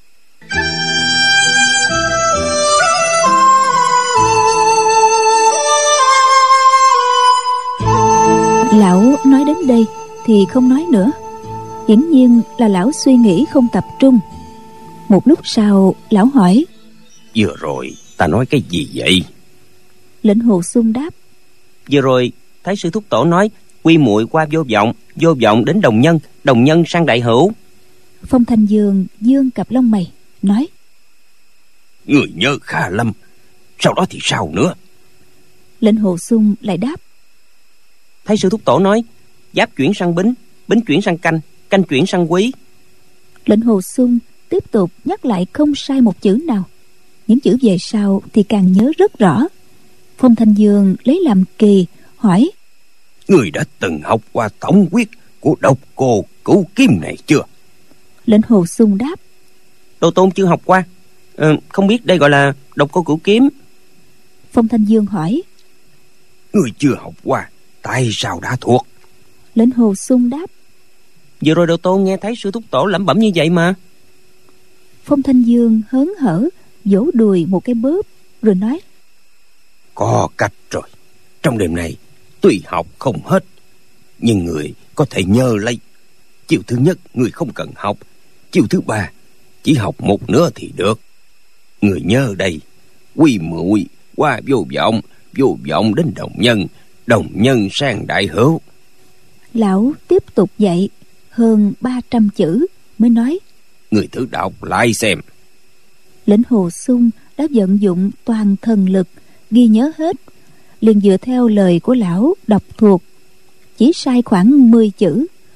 Lão nói đến đây thì không nói nữa, hiển nhiên là lão suy nghĩ không tập trung. Một lúc sau lão hỏi: Vừa rồi ta nói cái gì vậy? Lệnh Hồ Xung đáp: Vừa rồi Thái sư thúc tổ nói quy muội qua vô vọng, vô vọng đến đồng nhân, đồng nhân sang đại hữu. Phong Thanh Dương dương cặp lông mày nói: Người nhớ khá lắm, sau đó thì sao nữa? Lệnh Hồ Xung lại đáp: Thái sư thúc tổ nói giáp chuyển sang bính, bính chuyển sang canh, canh chuyển sang quý. Lệnh Hồ Xung tiếp tục nhắc lại không sai một chữ nào. Những chữ về sau thì càng nhớ rất rõ. Phong Thanh Dương lấy làm kỳ, hỏi: Người đã từng học qua tổng quyết của độc cô cửu kiếm này chưa? Lệnh Hồ Xung đáp: Đồ Tôn chưa học qua, ờ, không biết đây gọi là độc cô cửu kiếm. Phong Thanh Dương hỏi: Người chưa học qua, tại sao đã thuộc? Lệnh Hồ Xung đáp: Vừa rồi Đồ Tôn nghe thấy sư thúc tổ lẩm bẩm như vậy mà. Phong Thanh Dương hớn hở vỗ đùi một cái bóp rồi nói: Có cách rồi. Trong đêm này tuy học không hết, nhưng người có thể nhớ lấy. Chiều thứ nhất người không cần học, chiều thứ ba chỉ học một nửa thì được. Người nhớ đây: quy muội qua vô vọng, vô vọng đến đồng nhân, đồng nhân sang đại hữu. Lão tiếp tục dạy hơn ba trăm chữ mới nói: Người thử đọc lại xem. Lệnh Hồ Xung đã vận dụng toàn thần lực ghi nhớ hết, liền dựa theo lời của lão đọc thuộc, chỉ sai khoảng mười chữ.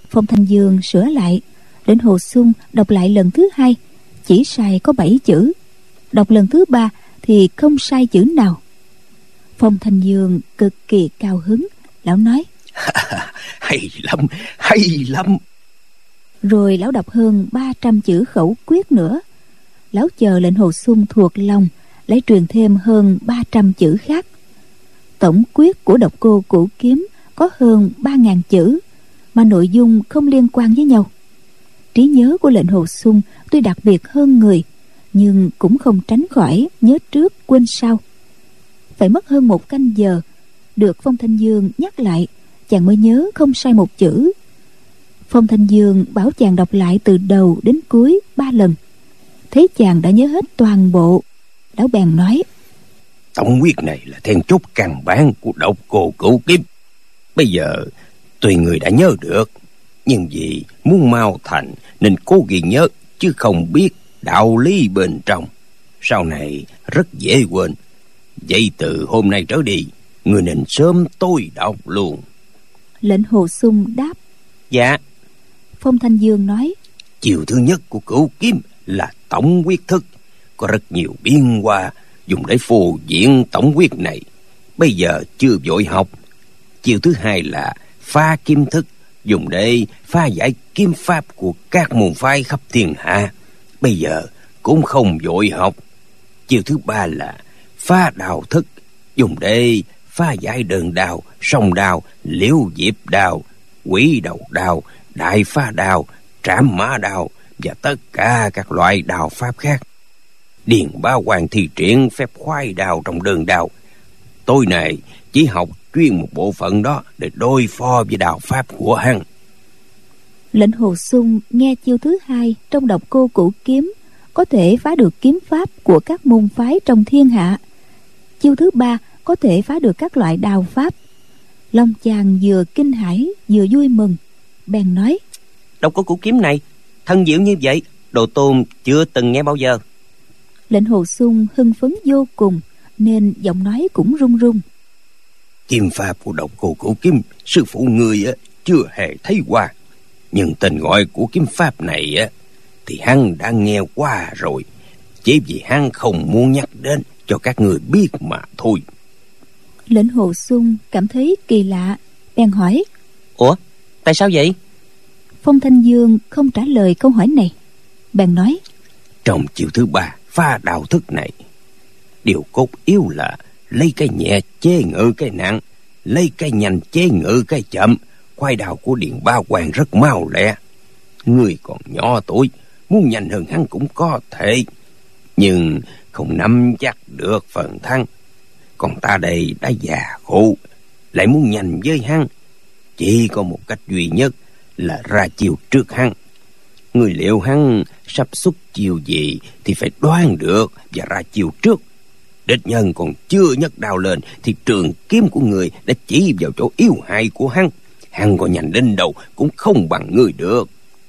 Phong Thanh Dương sửa lại. Lệnh Hồ Xuân đọc lại lần thứ hai, chỉ sai có bảy chữ. Đọc lần thứ ba thì không sai chữ nào. Phong Thanh Dương cực kỳ cao hứng. Lão nói: Hay lắm, hay lắm. Rồi lão đọc hơn ba trăm chữ khẩu quyết nữa. Lão chờ Lệnh Hồ Xuân thuộc lòng, lại truyền thêm hơn ba trăm chữ khác. Tổng quyết của Độc Cô Cửu Kiếm có hơn ba ngàn chữ, mà nội dung không liên quan với nhau. Trí nhớ của Lệnh Hồ Xuân tuy đặc biệt hơn người, nhưng cũng không tránh khỏi nhớ trước quên sau. Phải mất hơn một canh giờ, được Phong Thanh Dương nhắc lại, chàng mới nhớ không sai một chữ. Phong Thanh Dương bảo chàng đọc lại từ đầu đến cuối ba lần. Thấy chàng đã nhớ hết toàn bộ, lão bèn nói: Tổng quyết này là then chốt căn bản của Độc Cô Cửu Kiếm. Bây giờ tuy người đã nhớ được, nhưng vì muốn mau thành nên cố ghi nhớ, chứ không biết đạo lý bên trong. Sau này rất dễ quên. Vậy từ hôm nay trở đi, người nên sớm tôi đọc luôn. Lệnh Hồ Xuân đáp: Dạ. Phong Thanh Dương nói: Chiều thứ nhất của Cửu Kiếm là tổng quyết thức, có rất nhiều biến hóa dùng để phô diễn tổng quyết này. Bây giờ chưa vội học. Chiều thứ hai là pha kim thức, dùng để pha giải kiếm pháp của các môn phái khắp thiên hạ. Bây giờ cũng không vội học. Chiều thứ ba là pha đào thức, dùng để pha giải đơn đào, song đào, liễu diệp đào, quỷ đầu đào, đại pha đào, trảm mã đào và tất cả các loại đào pháp khác. Điền Bá Hoàng thi triển phép khoái đào trong đơn đào. Tôi này chỉ học chuyên một bộ phận đó để đối phó với đào pháp của hắn. Lệnh Hồ Xuân nghe chiêu thứ hai trong Độc Cô Cửu Kiếm có thể phá được kiếm pháp của các môn phái trong thiên hạ. Chiêu thứ ba có thể phá được các loại đào pháp. Long chàng vừa kinh hãi vừa vui mừng, bèn nói: Độc Cô Cửu Kiếm này thân diệu như vậy, Đồ Tôn chưa từng nghe bao giờ. Lệnh Hồ Xuân hưng phấn vô cùng, nên giọng nói cũng run run. Kiếm pháp của Độc Cô Cửu Kiếm, sư phụ người á chưa hề thấy qua, nhưng tên gọi của kiếm pháp này á thì hắn đã nghe qua rồi, chỉ vì hắn không muốn nhắc đến cho các người biết mà thôi. Lệnh Hồ Xuân cảm thấy kỳ lạ, bèn hỏi: Ủa, tại sao vậy? Phong Thanh Dương không trả lời câu hỏi này, bèn nói: Trong chiều thứ ba pha đào thức này, điều cốt yếu là lấy cái nhẹ chế ngự cái nặng, lấy cái nhanh chế ngự cái chậm. Khoai đào của Điền Bá Hoàng rất mau lẹ. Người còn nhỏ tuổi, muốn nhanh hơn hắn cũng có thể, nhưng không nắm chắc được phần thắng. Còn ta đây đã già khổ, lại muốn nhanh với hắn, chỉ có một cách duy nhất là ra chiều trước hắn. Người liệu hắn sắp xuất chiều gì thì phải đoán được và ra chiều trước. Địch nhân còn chưa nhấc đao lên thì trường kiếm của người đã chỉ vào chỗ yếu hại của hắn. Hắn có nhanh đến đâu cũng không bằng người được.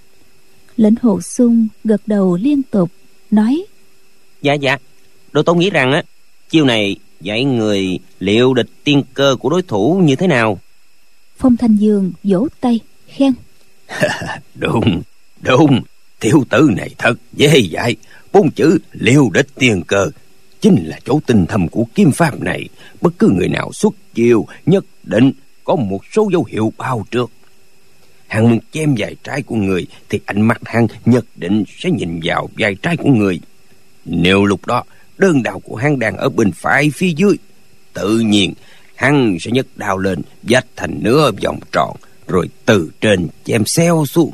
Lệnh Hồ Xuân gật đầu liên tục, nói: Dạ dạ, Đồ Tôn nghĩ rằng á, chiêu này dạy người liệu địch tiên cơ của đối thủ như thế nào. Phong Thanh Dương vỗ tay khen: Đúng, đúng, tiểu tử này thật dễ dạy. Bốn chữ liêu địch tiên cơ chính là chỗ tinh thâm của kiếm pháp này. Bất cứ người nào xuất chiêu nhất định có một số dấu hiệu bao trước. Hắn muốn chém vai trái của người thì ánh mắt hắn nhất định sẽ nhìn vào vai trái của người. Nếu lúc đó đơn đao của hắn đang ở bên phải phía dưới, tự nhiên hắn sẽ nhấc đao lên vạch thành nửa vòng tròn, rồi từ trên chém xéo xuống.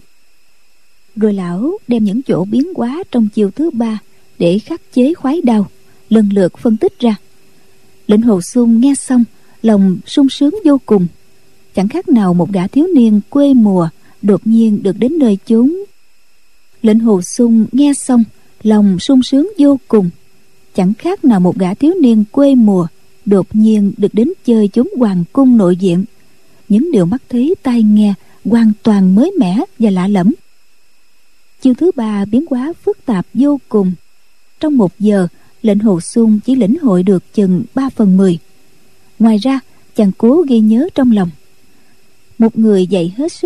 Rồi lão đem những chỗ biến hóa trong chiều thứ ba để khắc chế khoái đao lần lượt phân tích ra. Lệnh Hồ Xuân nghe xong, lòng sung sướng vô cùng, chẳng khác nào một gã thiếu niên quê mùa đột nhiên được đến nơi chốn. Lệnh Hồ Xuân nghe xong, lòng sung sướng vô cùng, chẳng khác nào một gã thiếu niên quê mùa đột nhiên được đến chơi chốn hoàng cung nội viện. Những điều mắt thấy tai nghe hoàn toàn mới mẻ và lạ lẫm. Chiêu thứ ba biến hóa phức tạp vô cùng. Trong một giờ, Lệnh Hồ Xuân chỉ lĩnh hội được chừng ba phần mười. Ngoài ra, chàng cố ghi nhớ trong lòng. Một người dạy hết sức,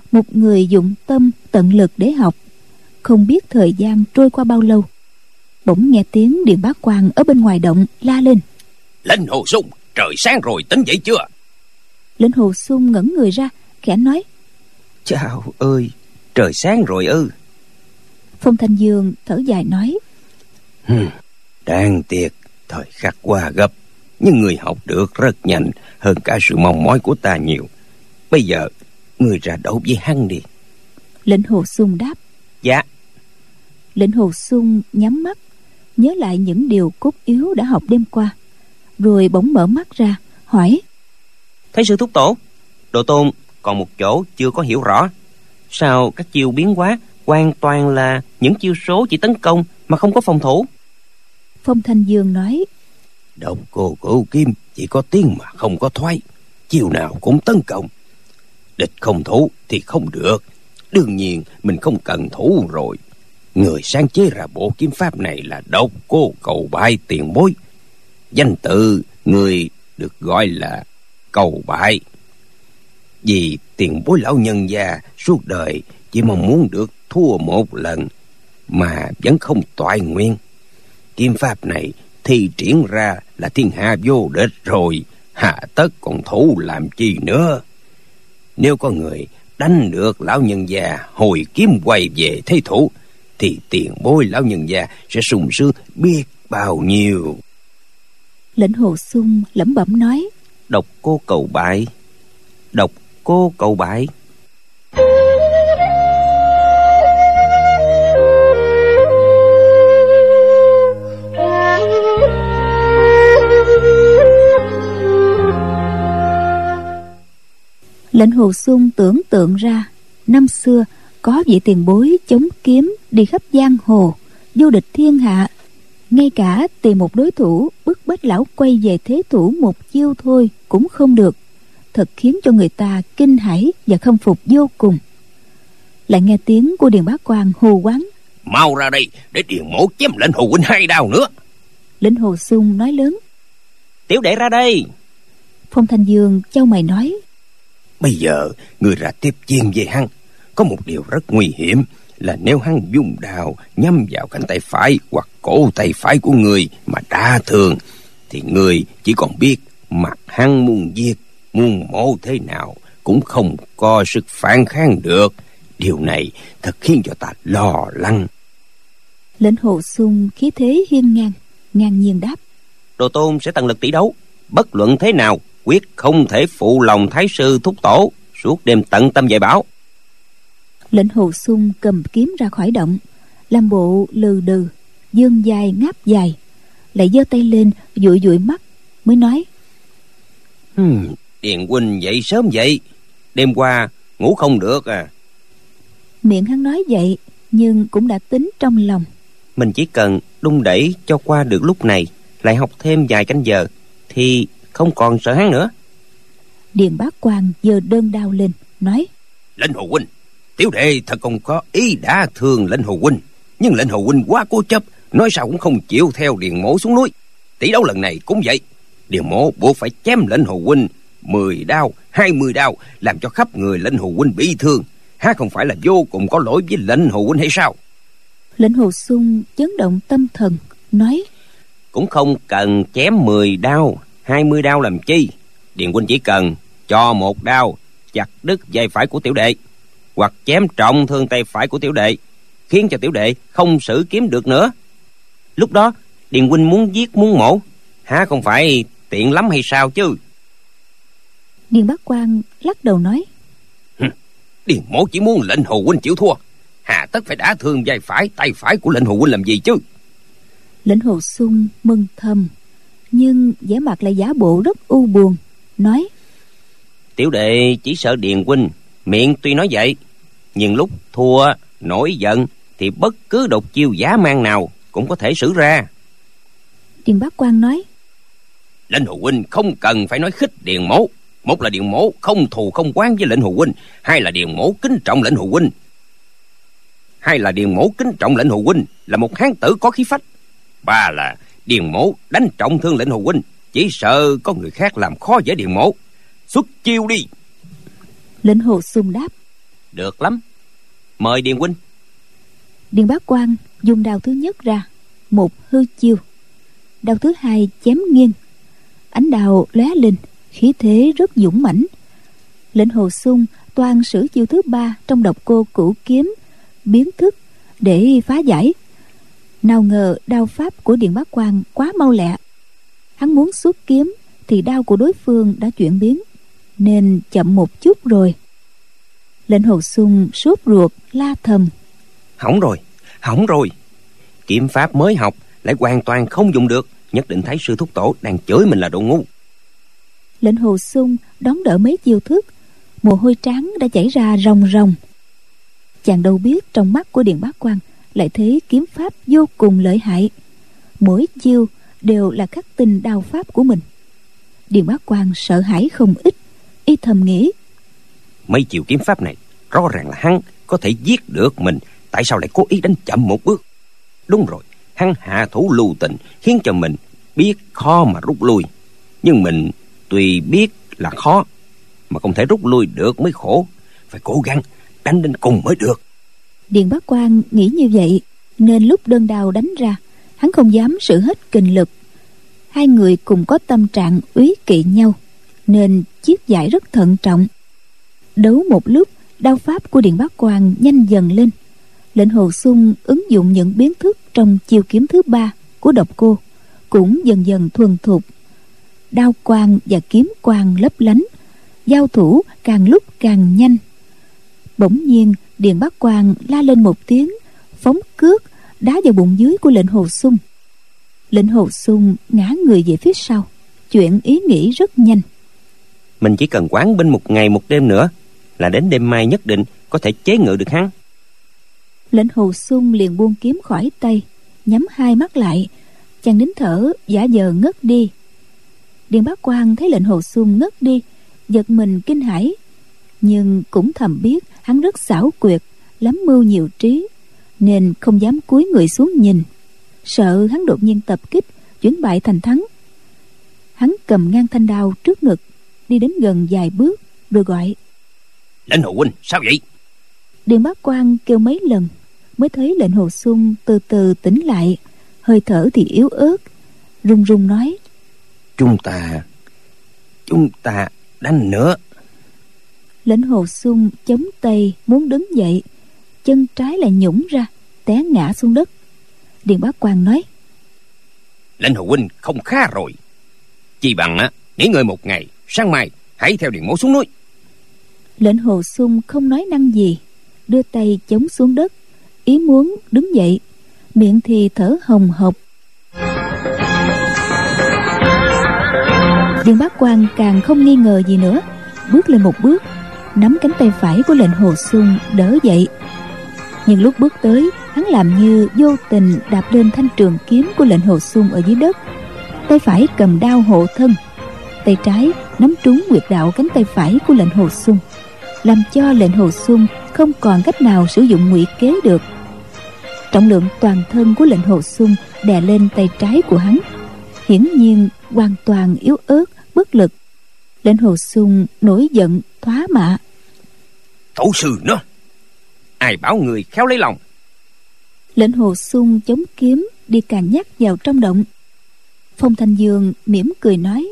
một người dụng tâm tận lực để học. Không biết thời gian trôi qua bao lâu, bỗng nghe tiếng Điền Bá Quang ở bên ngoài động la lên: Lệnh Hồ Sung, trời sáng rồi, tỉnh dậy chưa? Lệnh Hồ Sung ngẩng người ra, khẽ nói: Chào ơi, trời sáng rồi ư? Phong Thanh Dương thở dài nói: hmm, Đáng tiếc, thời khắc qua gấp, nhưng người học được rất nhanh, hơn cả sự mong mỏi của ta nhiều. Bây giờ người ra đấu với hắn đi. Lệnh Hồ Sung đáp: Dạ. Lệnh Hồ Sung nhắm mắt, nhớ lại những điều cốt yếu đã học đêm qua, rồi bỗng mở mắt ra hỏi: Thấy sư thúc tổ, Đồ Tôn còn một chỗ chưa có hiểu rõ. Sao các chiêu biến hóa hoàn toàn là những chiêu số chỉ tấn công mà không có phòng thủ? Phong Thanh Dương nói: Độc Cô Cửu Kiếm chỉ có tiến mà không có thoái, chiêu nào cũng tấn công. Địch không thủ thì không được. Đương nhiên mình không cần thủ rồi. Người sáng chế ra bộ kiếm pháp này là Độc Cô Cầu Bại tiền bối. Danh tự người được gọi là Cầu Bại, vì tiền bối lão nhân gia suốt đời chỉ mong muốn được thua một lần mà vẫn không toại nguyện. Kiếm pháp này thi triển ra là thiên hạ vô địch rồi, hạ tất còn thủ làm chi nữa. Nếu có người đánh được lão nhân gia hồi kiếm quay về thế thủ, thì tiền bối lão nhân gia sẽ sung sướng biết bao nhiêu. Lệnh Hồ Sung lẩm bẩm nói: Độc Cô Cầu Bại, Độc Cô Cầu Bại. Lệnh Hồ Sung tưởng tượng ra năm xưa có vị tiền bối chống kiếm đi khắp giang hồ, vô địch thiên hạ, ngay cả tìm một đối thủ bức bách lão quay về thế thủ một chiêu thôi cũng không được, thật khiến cho người ta kinh hãi và khâm phục vô cùng. Lại nghe tiếng của Điền Bá Quang hô quán: Mau ra đây để Điền mổ chém Lệnh Hồ huynh hai đao nữa. Lệnh Hồ Sung nói lớn: Tiểu đệ ra đây. Phong Thanh Dương chau mày nói: Bây giờ người ra tiếp chiên về hắn. Có một điều rất nguy hiểm là nếu hắn dùng đao nhắm vào cánh tay phải hoặc cổ tay phải của người mà đả thương, thì người chỉ còn biết mặt hắn muốn giết, muốn mổ thế nào cũng không có sức phản kháng được. Điều này thật khiến cho ta lo lắng. Lệnh Hồ Sung khí thế hiên ngang, ngang nhiên đáp: Đồ Tôn sẽ tận lực tỷ đấu, bất luận thế nào quyết không thể phụ lòng thái sư thúc tổ, suốt đêm tận tâm dạy bảo. Lệnh Hồ Sung cầm kiếm ra khỏi động, làm bộ lừ đừ, dương dài ngáp dài, lại giơ tay lên dụi dụi mắt, mới nói: hmm, Điền huynh dậy sớm vậy, đêm qua ngủ không được à? Miệng hắn nói vậy, nhưng cũng đã tính trong lòng. Mình chỉ cần đung đẩy cho qua được lúc này, lại học thêm vài canh giờ, thì không còn sợ hắn nữa. Điền Bá Quang giơ đơn đao lên, nói: Lệnh Hồ huynh, tiểu đệ thật không có ý đả thương Lệnh Hồ huynh, nhưng Lệnh Hồ huynh quá cố chấp, nói sao cũng không chịu theo Điền mổ xuống núi. Tỷ đấu lần này cũng vậy, Điền mổ buộc phải chém Lệnh Hồ huynh mười đao, hai mươi đao, làm cho khắp người Lệnh Hồ huynh bị thương. Há không phải là vô cùng có lỗi với Lệnh Hồ huynh hay sao? Lệnh Hồ Sung chấn động tâm thần, nói: Cũng không cần chém mười đao, hai mươi đao làm chi. Điền huynh chỉ cần cho một đao chặt đứt vai phải của tiểu đệ, hoặc chém trọng thương tay phải của tiểu đệ, khiến cho tiểu đệ không sử kiếm được nữa. Lúc đó Điền huynh muốn giết muốn mổ, há không phải tiện lắm hay sao chứ? Điền Bá Quang lắc đầu nói: Điền mổ chỉ muốn Lệnh Hồ huynh chịu thua, hà tất phải đả thương vai phải tay phải của Lệnh Hồ huynh làm gì chứ? Lệnh Hồ Sung mừng thầm, nhưng vẻ mặt lại giả bộ rất u buồn, nói: Tiểu đệ chỉ sợ Điền huynh miệng tuy nói vậy, nhưng lúc thua nổi giận thì bất cứ độc chiêu dã man nào cũng có thể sử ra. Điền Bá Quang nói: Lệnh Hồ huynh không cần phải nói khích Điền mổ. Một là Điền mổ không thù không oán với Lệnh Hồ huynh, hai là Điền mổ kính trọng Lệnh Hồ huynh. Hai là Điền mổ kính trọng Lệnh Hồ huynh là một hán tử có khí phách. Ba là Điền mổ đánh trọng thương Lệnh Hồ huynh, chỉ sợ có người khác làm khó dễ Điền mổ. Xuất chiêu đi. Lệnh Hồ Sung đáp: Được lắm, mời Điền huynh. Điền Bá Quang dùng đao thứ nhất ra, một hư chiêu. Đao thứ hai chém nghiêng, ánh đao lóe lên, khí thế rất dũng mãnh. Lệnh Hồ Xung toan sử chiêu thứ ba trong độc cô cửu kiếm biến thức để phá giải. Nào ngờ đao pháp của Điền Bá Quang quá mau lẹ, hắn muốn xuất kiếm thì đao của đối phương đã chuyển biến, nên chậm một chút rồi. Lệnh Hồ Xung sốt ruột la thầm: Hỏng rồi, hỏng rồi, kiếm pháp mới học lại hoàn toàn không dùng được, nhất định thấy sư thúc tổ đang chửi mình là đồ ngu. Lệnh Hồ Xung đón đỡ mấy chiêu thức, mồ hôi trán đã chảy ra ròng ròng. Chàng đâu biết trong mắt của Điền Bá Quang lại thấy kiếm pháp vô cùng lợi hại, mỗi chiêu đều là khắc tinh đao pháp của mình. Điền Bá Quang sợ hãi không ít, y thầm nghĩ: Mấy chiêu kiếm pháp này rõ ràng là hắn có thể giết được mình, tại sao lại cố ý đánh chậm một bước? Đúng rồi, hắn hạ thủ lưu tình, khiến cho mình biết khó mà rút lui. Nhưng mình tuy biết là khó mà không thể rút lui được mới khổ, phải cố gắng đánh đến cùng mới được. Điền Bá Quang nghĩ như vậy, nên lúc đơn đao đánh ra, hắn không dám sử hết kình lực. Hai người cùng có tâm trạng úy kỵ nhau, nên chiết giải rất thận trọng. Đấu một lúc, đao pháp của Điền Bá Quang nhanh dần lên. Lệnh Hồ Xung ứng dụng những biến thức trong chiêu kiếm thứ ba của độc cô cũng dần dần thuần thục. Đao quang và kiếm quang lấp lánh, giao thủ càng lúc càng nhanh. Bỗng nhiên Điền Bá Quang la lên một tiếng, phóng cước đá vào bụng dưới của Lệnh Hồ Xung. Lệnh Hồ Xung ngã người về phía sau, chuyện ý nghĩ rất nhanh. Mình chỉ cần quán binh một ngày một đêm nữa là đến đêm mai nhất định có thể chế ngự được hắn. Lệnh Hồ Xung liền buông kiếm khỏi tay, nhắm hai mắt lại, chàng nín thở giả vờ ngất đi. Điền Bá Quang thấy Lệnh Hồ Xung ngất đi, giật mình kinh hãi, nhưng cũng thầm biết hắn rất xảo quyệt, lắm mưu nhiều trí, nên không dám cúi người xuống nhìn, sợ hắn đột nhiên tập kích chuyển bại thành thắng. Hắn cầm ngang thanh đao trước ngực, đi đến gần vài bước rồi gọi: Lệnh Hồ huynh, sao vậy? Điền Bá Quang kêu mấy lần mới thấy Lệnh Hồ Xung từ từ tỉnh lại, hơi thở thì yếu ớt, run run nói: Chúng ta Chúng ta đánh nữa. Lệnh Hồ Xung chống tay muốn đứng dậy, chân trái lại nhũng ra, té ngã xuống đất. Điền Bá Quang nói: Lệnh Hồ huynh không khá rồi, chi bằng á nghỉ ngơi một ngày, sáng mai hãy theo Điền mỗ xuống núi. Lệnh Hồ Xung không nói năng gì, đưa tay chống xuống đất, ý muốn đứng dậy, miệng thì thở hồng hộc. Điền Bá Quang càng không nghi ngờ gì nữa, bước lên một bước, nắm cánh tay phải của Lệnh Hồ Xung đỡ dậy. Nhưng lúc bước tới, hắn làm như vô tình đạp lên thanh trường kiếm của Lệnh Hồ Xung ở dưới đất. Tay phải cầm đao hộ thân, tay trái nắm trúng huyệt đạo cánh tay phải của Lệnh Hồ Xung, làm cho Lệnh Hồ Xung không còn cách nào sử dụng ngụy kế được. Trọng lượng toàn thân của Lệnh Hồ Xung đè lên tay trái của hắn, hiển nhiên hoàn toàn yếu ớt bất lực. Lệnh Hồ Xung nổi giận thoá mạ: Tổ sư nó, ai bảo người khéo lấy lòng? Lệnh Hồ Xung chống kiếm đi càng nhắc vào trong động. Phong Thanh Dương mỉm cười nói: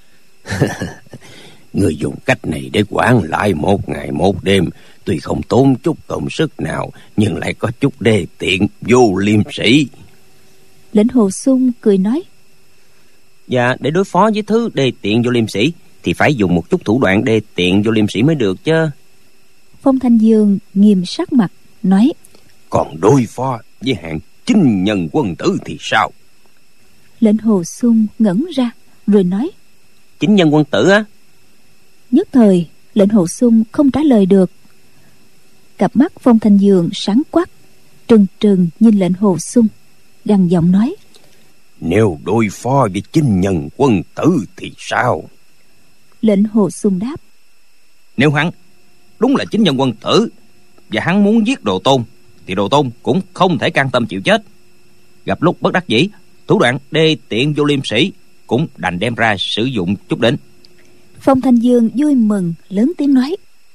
Người dùng cách này để quản lại một ngày một đêm, tuy không tốn chút công sức nào, nhưng lại có chút đê tiện vô liêm sỉ. Lệnh Hồ Xung cười nói: Và để đối phó với thứ đê tiện vô liêm sỉ thì phải dùng một chút thủ đoạn đê tiện vô liêm sĩ mới được chứ. Phong Thanh Dương nghiêm sắc mặt nói: Còn đối phó với hạng chinh nhân quân tử thì sao? Lệnh Hồ Xung ngẩn ra rồi nói: Chính nhân quân tử á? Nhất thời Lệnh Hồ Xung không trả lời được. Cặp mắt Phong Thanh Dương sáng quắc, trừng trừng nhìn Lệnh Hồ Xung, gằn giọng nói: Nếu đối phó với chinh nhân quân tử thì sao? Lệnh Hồ Xung đáp: Nếu hắn đúng là chính nhân quân tử và hắn muốn giết Đồ Tôn thì Đồ Tôn cũng không thể can tâm chịu chết. Gặp lúc bất đắc dĩ, thủ đoạn đê tiện vô liêm sỉ cũng đành đem ra sử dụng chút đến. Phong Thanh Dương vui mừng lớn tiếng nói: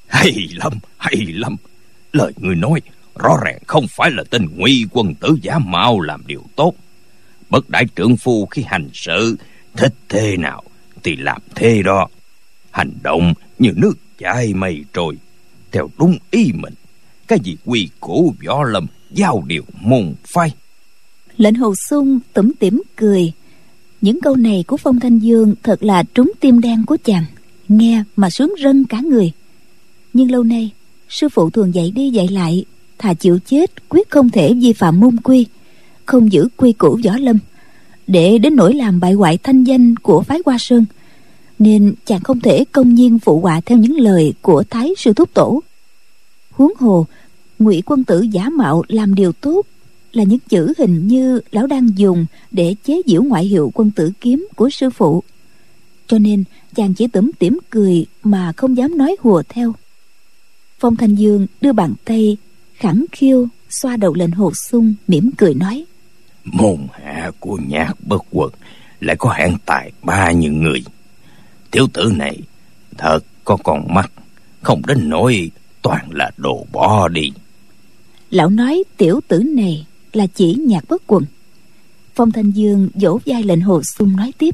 Hay lắm, hay lắm. Lời ngươi nói rõ ràng không phải là tên ngụy quân tử giả mạo làm điều tốt. Bậc đại trượng phu khi hành sự thích thế nào thì làm thế đó. Hành động như nước chảy mây trôi, theo đúng ý mình. Cái gì quy củ võ lâm, giao điều môn phái. Lệnh Hồ Xung tủm tỉm cười. Những câu này của Phong Thanh Dương thật là trúng tim đen của chàng, nghe mà sướng rân cả người. Nhưng lâu nay sư phụ thường dạy đi dạy lại, thà chịu chết quyết không thể vi phạm môn quy, không giữ quy củ võ lâm, để đến nỗi làm bại hoại thanh danh của phái Hoa Sơn, nên chàng không thể công nhiên phụ họa theo những lời của Thái sư thúc tổ. Huống hồ ngụy quân tử giả mạo làm điều tốt là những chữ hình như lão đang dùng để chế giễu ngoại hiệu quân tử kiếm của sư phụ, cho nên chàng chỉ tủm tỉm cười mà không dám nói hùa theo. Phong Thanh Dương đưa bàn tay khẳng khiu xoa đầu Lệnh Hồ Xung, mỉm cười nói: Môn hạ của Nhạc Bất Quần lại có hạng tài ba như người. Tiểu tử này thật có con mắt, không đến nỗi toàn là đồ bỏ đi. Lão nói tiểu tử này là chỉ Nhạc Bất Quần. Phong Thanh Dương vỗ vai Lệnh Hồ Xung nói tiếp: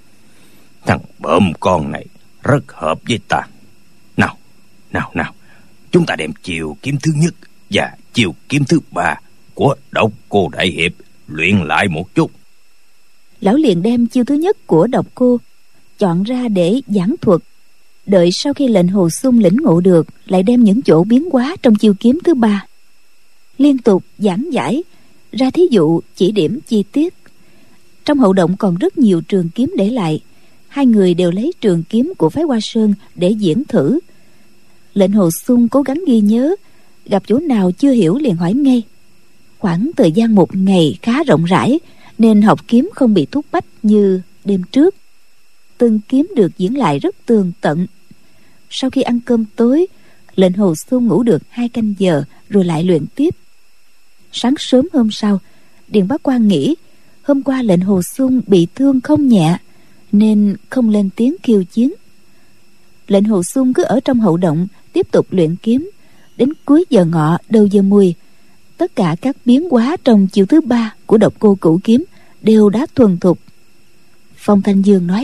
Thằng bợm con này rất hợp với ta. Nào, nào, nào, chúng ta đem chiều kiếm thứ nhất và chiều kiếm thứ ba của Độc Cô đại hiệp luyện lại một chút. Lão liền đem chiêu thứ nhất của Độc Cô chọn ra để giảng thuật. Đợi sau khi Lệnh Hồ Xung lĩnh ngộ được, lại đem những chỗ biến hóa trong chiêu kiếm thứ ba liên tục giảng giải ra thí dụ, chỉ điểm chi tiết. Trong hậu động còn rất nhiều trường kiếm để lại. Hai người đều lấy trường kiếm của phái Hoa Sơn để diễn thử. Lệnh Hồ Xung cố gắng ghi nhớ, gặp chỗ nào chưa hiểu liền hỏi ngay. Khoảng thời gian một ngày khá rộng rãi, nên học kiếm không bị thúc bách như đêm trước. Từng kiếm được diễn lại rất tường tận. Sau khi ăn cơm tối, Lệnh Hồ Xung ngủ được hai canh giờ rồi lại luyện tiếp. Sáng sớm hôm sau, Điền Bá Quang nghĩ hôm qua Lệnh Hồ Xung bị thương không nhẹ, nên không lên tiếng khiêu chiến. Lệnh Hồ Xung cứ ở trong hậu động tiếp tục luyện kiếm. Đến cuối giờ ngọ đầu giờ mùi, tất cả các biến hóa trong chiêu thứ ba của Độc Cô cửu kiếm đều đã thuần thục. Phong Thanh Dương nói: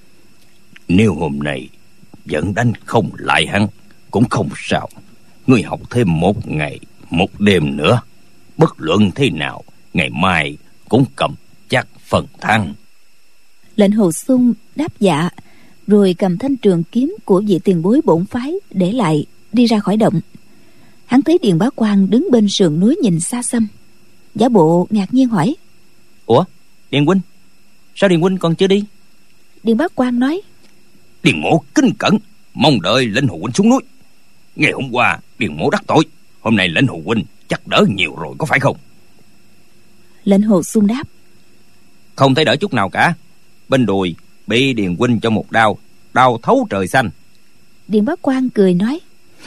Nếu hôm nay vẫn đánh không lại hắn cũng không sao. Ngươi học thêm một ngày một đêm nữa, bất luận thế nào ngày mai cũng cầm chắc phần thắng. Lệnh Hồ Xung đáp dạ, rồi cầm thanh trường kiếm của vị tiền bối bổn phái để lại, đi ra khỏi động. Hắn thấy Điền Bá Quang đứng bên sườn núi nhìn xa xăm, giả bộ ngạc nhiên hỏi: Ủa, Điền huynh, sao Điền huynh còn chưa đi? Điền Bá Quang nói: Điền mỗ kính cẩn, mong đợi Lệnh Hồ huynh xuống núi. Ngày hôm qua Điền mỗ đắc tội, hôm nay Lệnh Hồ huynh chắc đỡ nhiều rồi, có phải không? Lệnh Hồ Xung đáp: Không thấy đỡ chút nào cả. Bên đùi bị Điền huynh cho một đao, đao thấu trời xanh. Điền Bá Quang cười nói: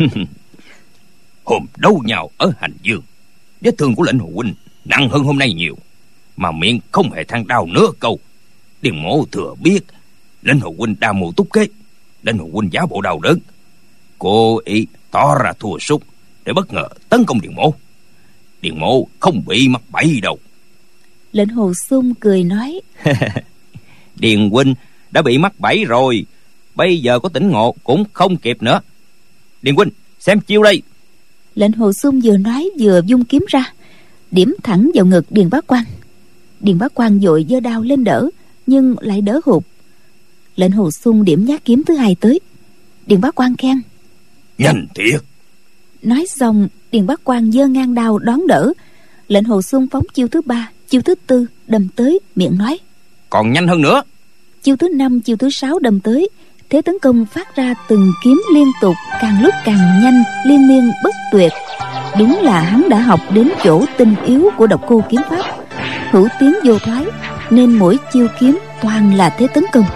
Hôm đấu nhau ở Hành Dương, vết thương của Lệnh Hồ huynh nặng hơn hôm nay nhiều, mà miệng không hề than đau nửa câu. Điền mỗ thừa biết Lệnh Hồ huynh đa mưu túc kế. Lệnh Hồ huynh giả bộ đau đớn, cố ý tỏ ra thua sút để bất ngờ tấn công Điền mỗ. Điền mỗ không bị mắc bẫy đâu. Lệnh Hồ Xung cười nói: Điền huynh đã bị mắc bẫy rồi, bây giờ có tỉnh ngộ cũng không kịp nữa. Điền huynh, xem chiêu đây. Lệnh Hồ Xung vừa nói vừa vung kiếm ra, điểm thẳng vào ngực Điền Bá Quang. Điền Bá Quang vội giơ đao lên đỡ, nhưng lại đỡ hụt. Lệnh Hồ Xung điểm nhát kiếm thứ hai tới. Điền Bá Quang khen: Nhanh thiệt. Nói xong, Điền Bá Quang giơ ngang đao đón đỡ. Lệnh Hồ Xung phóng chiêu thứ ba, chiêu thứ tư đâm tới, miệng nói: Còn nhanh hơn nữa. Chiêu thứ năm, chiêu thứ sáu đâm tới. Thế tấn công phát ra từng kiếm liên tục, càng lúc càng nhanh, liên miên bất tuyệt. Đúng là hắn đã học đến chỗ tinh yếu của Độc Cô kiếm pháp, hữu tiến vô thoái, nên mỗi chiêu kiếm toàn là thế tấn công.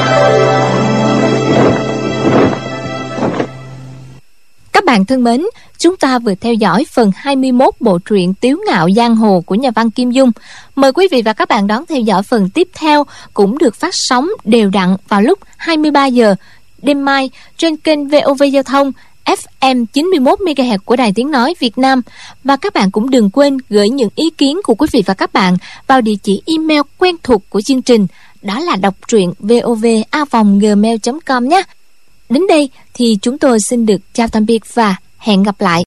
Các bạn thân mến, Chúng ta vừa theo dõi phần hai mươi mốt bộ truyện Tiếu Ngạo Giang Hồ của nhà văn Kim Dung. Mời quý vị và các bạn đón theo dõi phần tiếp theo, cũng được phát sóng đều đặn vào lúc hai mươi ba giờ đêm mai trên kênh vê o vê Giao thông ép em chín mươi mốt mê ga héc của Đài Tiếng Nói Việt Nam. Và các bạn cũng đừng quên gửi những ý kiến của quý vị và các bạn vào địa chỉ email quen thuộc của chương trình, đó là đọc truyện vov a vòng gmail chấm com nhé. Đến đây thì chúng tôi xin được chào tạm biệt và hẹn gặp lại.